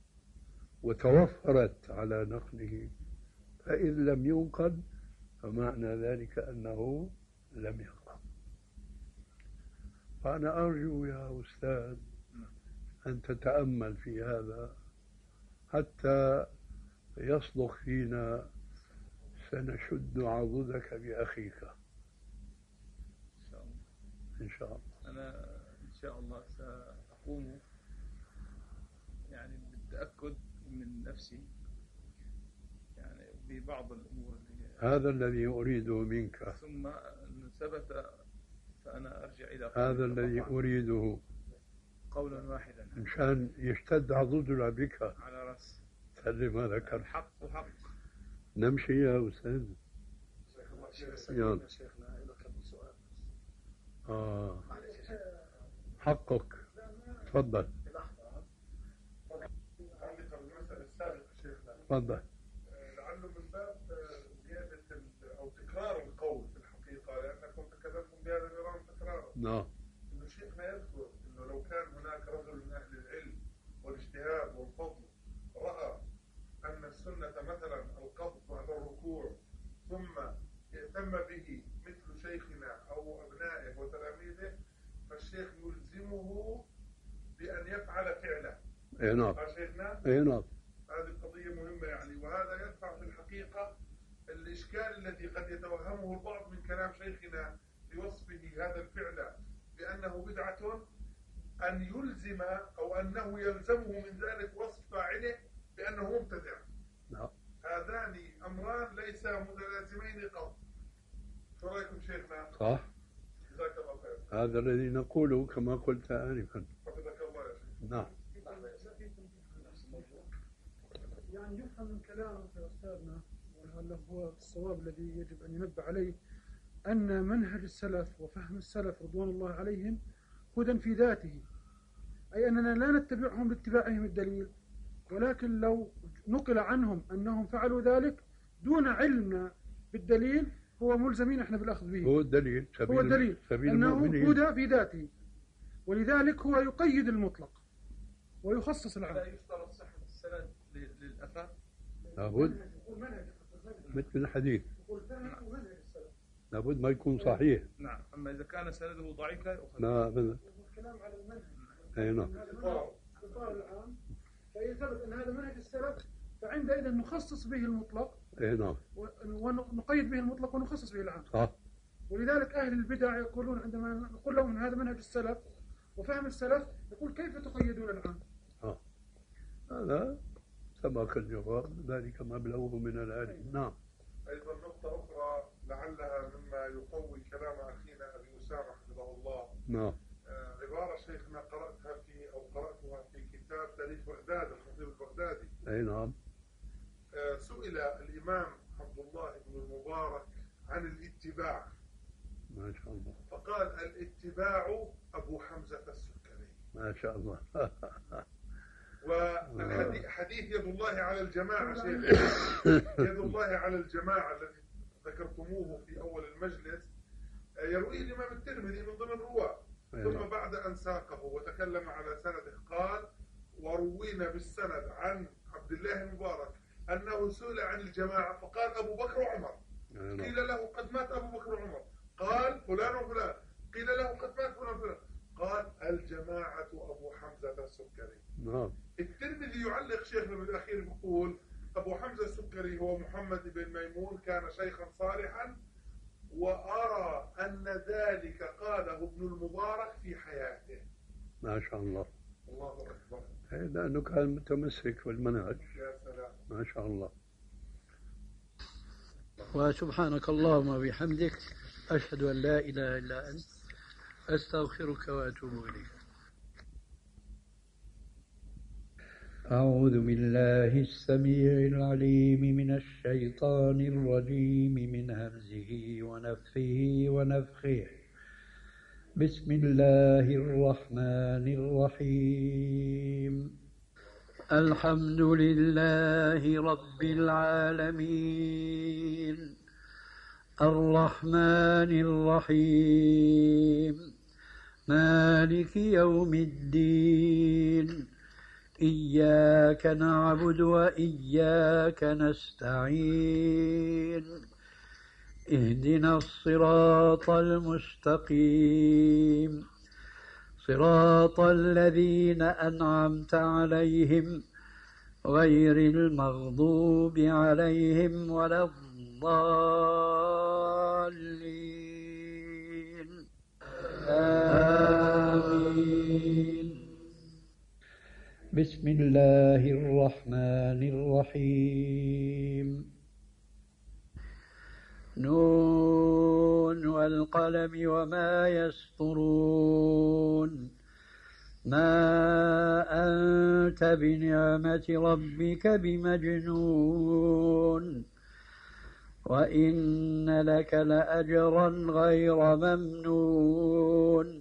وتوفرت على نقله، فإذ لم ينقل فمعنى ذلك أنه لم يقع. فأنا أرجو يا أستاذ أن تتأمل في هذا حتى يصدق فينا: سنشد عضدك بأخيك إن شاء الله. أنا إن شاء الله سأقوم يعني بالتأكد من نفسي يعني ببعض الأمور هذا الذي أريده منك، ثم إن ثبت فأنا أرجع إلى هذا الذي أريده قولا واحدا مشان يشتد عضدنا بك على رأس. سلم ما ذكر. الحق حق. نمشي يا أستاذ. يلا. حقك، تفضل. تفضل. لعله من باب نعم. إنه شيخنا يذكر إنه لو كان هناك رجل من أهل العلم والاجتهاد والفضل رأى أن السنة مثلا القبض بعد الركوع ثم اهتم به مثل شيخنا أو أبنائه وتلاميذه، فالشيخ يلزمه بأن يفعل فعله. اي نعم. شيخنا؟ اي نعم. هذه قضية مهمة يعني، وهذا يدفع في الحقيقة الإشكال الذي قد يتوهمه البعض من كلام شيخنا لوصفه هذا الفعل بأنه بدعة، أن يلزم أو أنه يلزمه من ذلك وصف فاعله بأنه مبتدع. نعم. هذان أمران ليس متلازمين قط. شو رأيكم شيخنا؟ صح. جزاك الله خير. هذا الذي نقوله كما قلت آنفا. حفظك الله يا شيخ. نعم. يعني يفهم من كلامك يا أستاذنا، وهذا هو الصواب الذي يجب أن ينبه عليه، أن منهج السلف وفهم السلف رضوان الله عليهم هدى في ذاته، أي أننا لا نتبعهم لاتباعهم الدليل، ولكن لو نقل عنهم أنهم فعلوا ذلك دون علمنا بالدليل هو ملزمين احنا بالأخذ به. هو الدليل. هو الدليل أنه المؤمنين. هدى في ذاته، ولذلك هو يقيد المطلق ويخصص العام. لا يشترط صحة السند للأثر. لابد مثل الحديث لابد ما يكون صحيح. نعم. أما إذا كان سنده ضعيف لا يؤخذ. نعم. الكلام على المنهج. أي نعم. إطار العام، فإذا ثبت أن هذا منهج السلف فعندئذ نخصص به المطلق. أي نعم. ونقيد به المطلق ونخصص به العام. صح. ولذلك أهل البدع يقولون عندما نقول لهم هذا منهج السلف وفهم السلف، يقول كيف تقيدون العام؟ هذا سبق الجواب، ذلك مبلغه من العلم. نعم. أيضا نقطة أخرى لعلها مما يقوي كلام أخينا أبي أسامة حفظه الله. نعم. عبارة شيخنا قرأتها في كتاب تاريخ بغداد الخطيب البغدادي. أي نعم. سئل الإمام عبد الله بن المبارك عن الاتباع. ما شاء الله. فقال الاتباع أبو حمزة السكري. ما شاء الله. وحديث يد الله على الجماعة شيخ، يد الله على الجماعة الذي ذكرتموه في أول المجلس يرويه الإمام الترمذي من ضمن الرواة، ثم بعد أن ساقه وتكلم على سنده قال وروينا بالسند عن عبد الله المبارك أنه سئل عن الجماعة فقال أبو بكر وعمر. قيل له قد مات أبو بكر وعمر، قال فلان وفلان، قيل له قد مات فلان وفلان، قال الجماعة أبو حمزة السكري. نعم. الترمذي يعلق شيخنا بالأخير بيقول أبو حمزة السكري هو محمد بن ميمون، كان شيخا صالحا، وأرى أن ذلك قاله ابن المبارك في حياته. ما شاء الله. الله أكبر. لأنه كان متمسك بالمنهج. يا سلام. ما شاء الله. وسبحانك اللهم وبحمدك أشهد أن لا إله إلا أنت أستغفرك وأتوب إليك. أعوذ بالله السميع العليم من الشيطان الرجيم من همزه ونفخه ونفخه. بسم الله الرحمن الرحيم. الحمد لله رب العالمين الرحمن الرحيم مالك يوم الدين إياك نعبد وإياك نستعين اهدنا الصراط المستقيم صراط الذين أنعمت عليهم غير المغضوب عليهم ولا الضالين آمين. بسم الله الرحمن الرحيم. نون والقلم وما يسطرون ما أنت بنعمة ربك بمجنون وإن لك لأجرا غير ممنون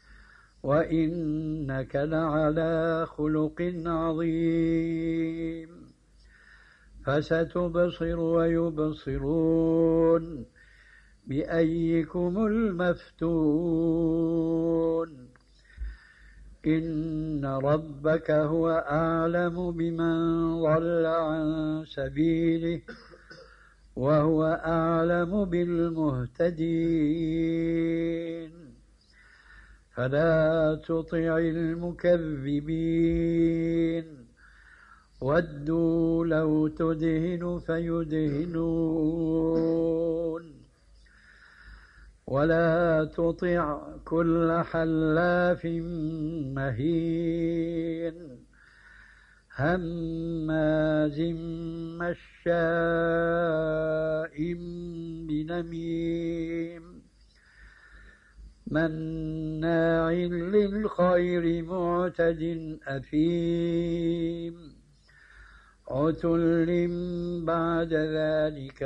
وإنك لعلى خلق عظيم فستبصر ويبصرون بأيكم المفتون إن ربك هو أعلم بمن ضل عن سبيله وهو أعلم بالمهتدين فلا تطع المكذبين ودوا لو تدهن فيدهنون ولا تطع كل حلاف مهين هماز مشاء بنميم مناع للخير معتد أثيم عتل بعد ذلك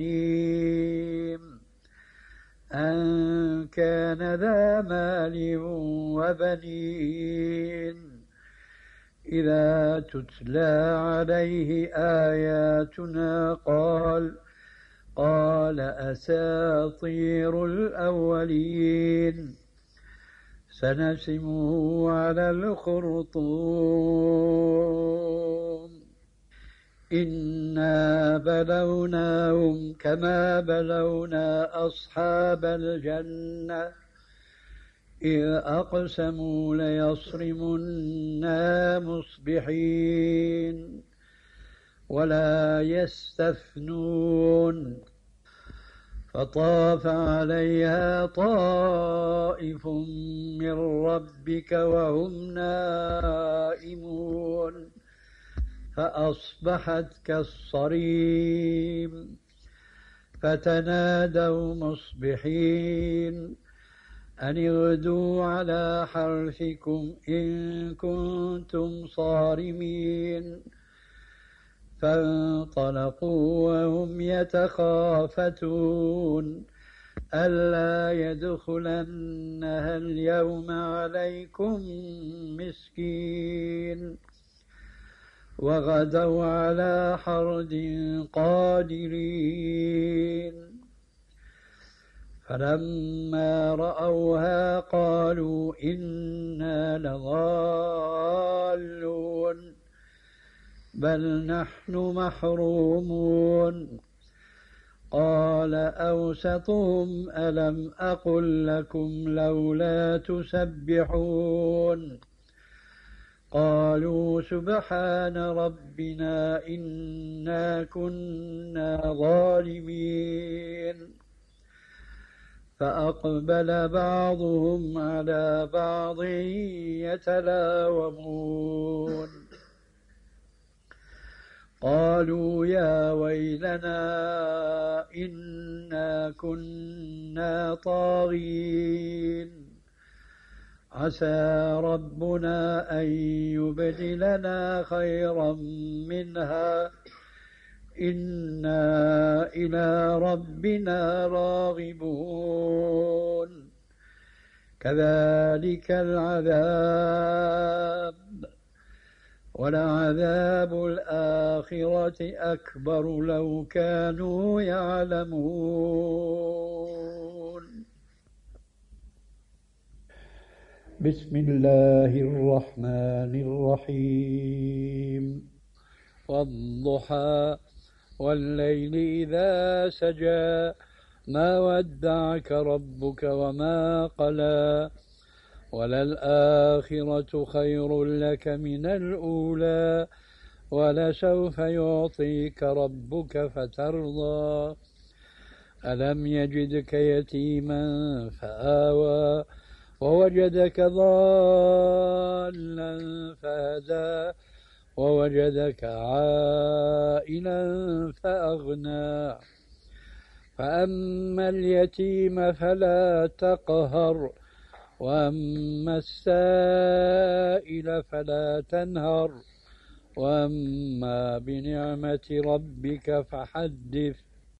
زنيم أن كان ذا مال وبنين إذا تتلى عليه آياتنا قال أساطير الأولين سنسمه على الخرطوم إنا بلوناهم كما بلونا أصحاب الجنة إذ أقسموا ليصرمنا مصبحين ولا يستثنون فطاف عليها طائف من ربك وهم نائمون فأصبحت كالصريم فتنادوا مصبحين أن اغدوا على حرثكم إن كنتم صارمين فانطلقوا وهم يتخافتون ألا يدخلنها اليوم عليكم مسكين وغدوا على حرد قادرين فلما رأوها قالوا إنا لضالون بل نحن محرومون قال أوسطهم ألم أقل لكم لولا تسبحون قالوا سبحان ربنا إنا كنا ظالمين فأقبل بعضهم على بعض يتلاومون قالوا يا ويلنا إنا كنا طاغين عسى ربنا أن يبدلنا خيرا منها إنا إلى ربنا راغبون كذلك العذاب ولعذاب الآخرة أكبر لو كانوا يعلمون بسم الله الرحمن الرحيم والضحى والليل إذا سجى ما ودعك ربك وما قلى وللآخرة خير لك من الأولى ولسوف يعطيك ربك فترضى ألم يجدك يتيما فآوى ووجدك ضالا فهدى ووجدك عائلا فأغنى فأما اليتيم فلا تقهر وأما السائل فلا تنهر وأما بنعمة ربك فحدث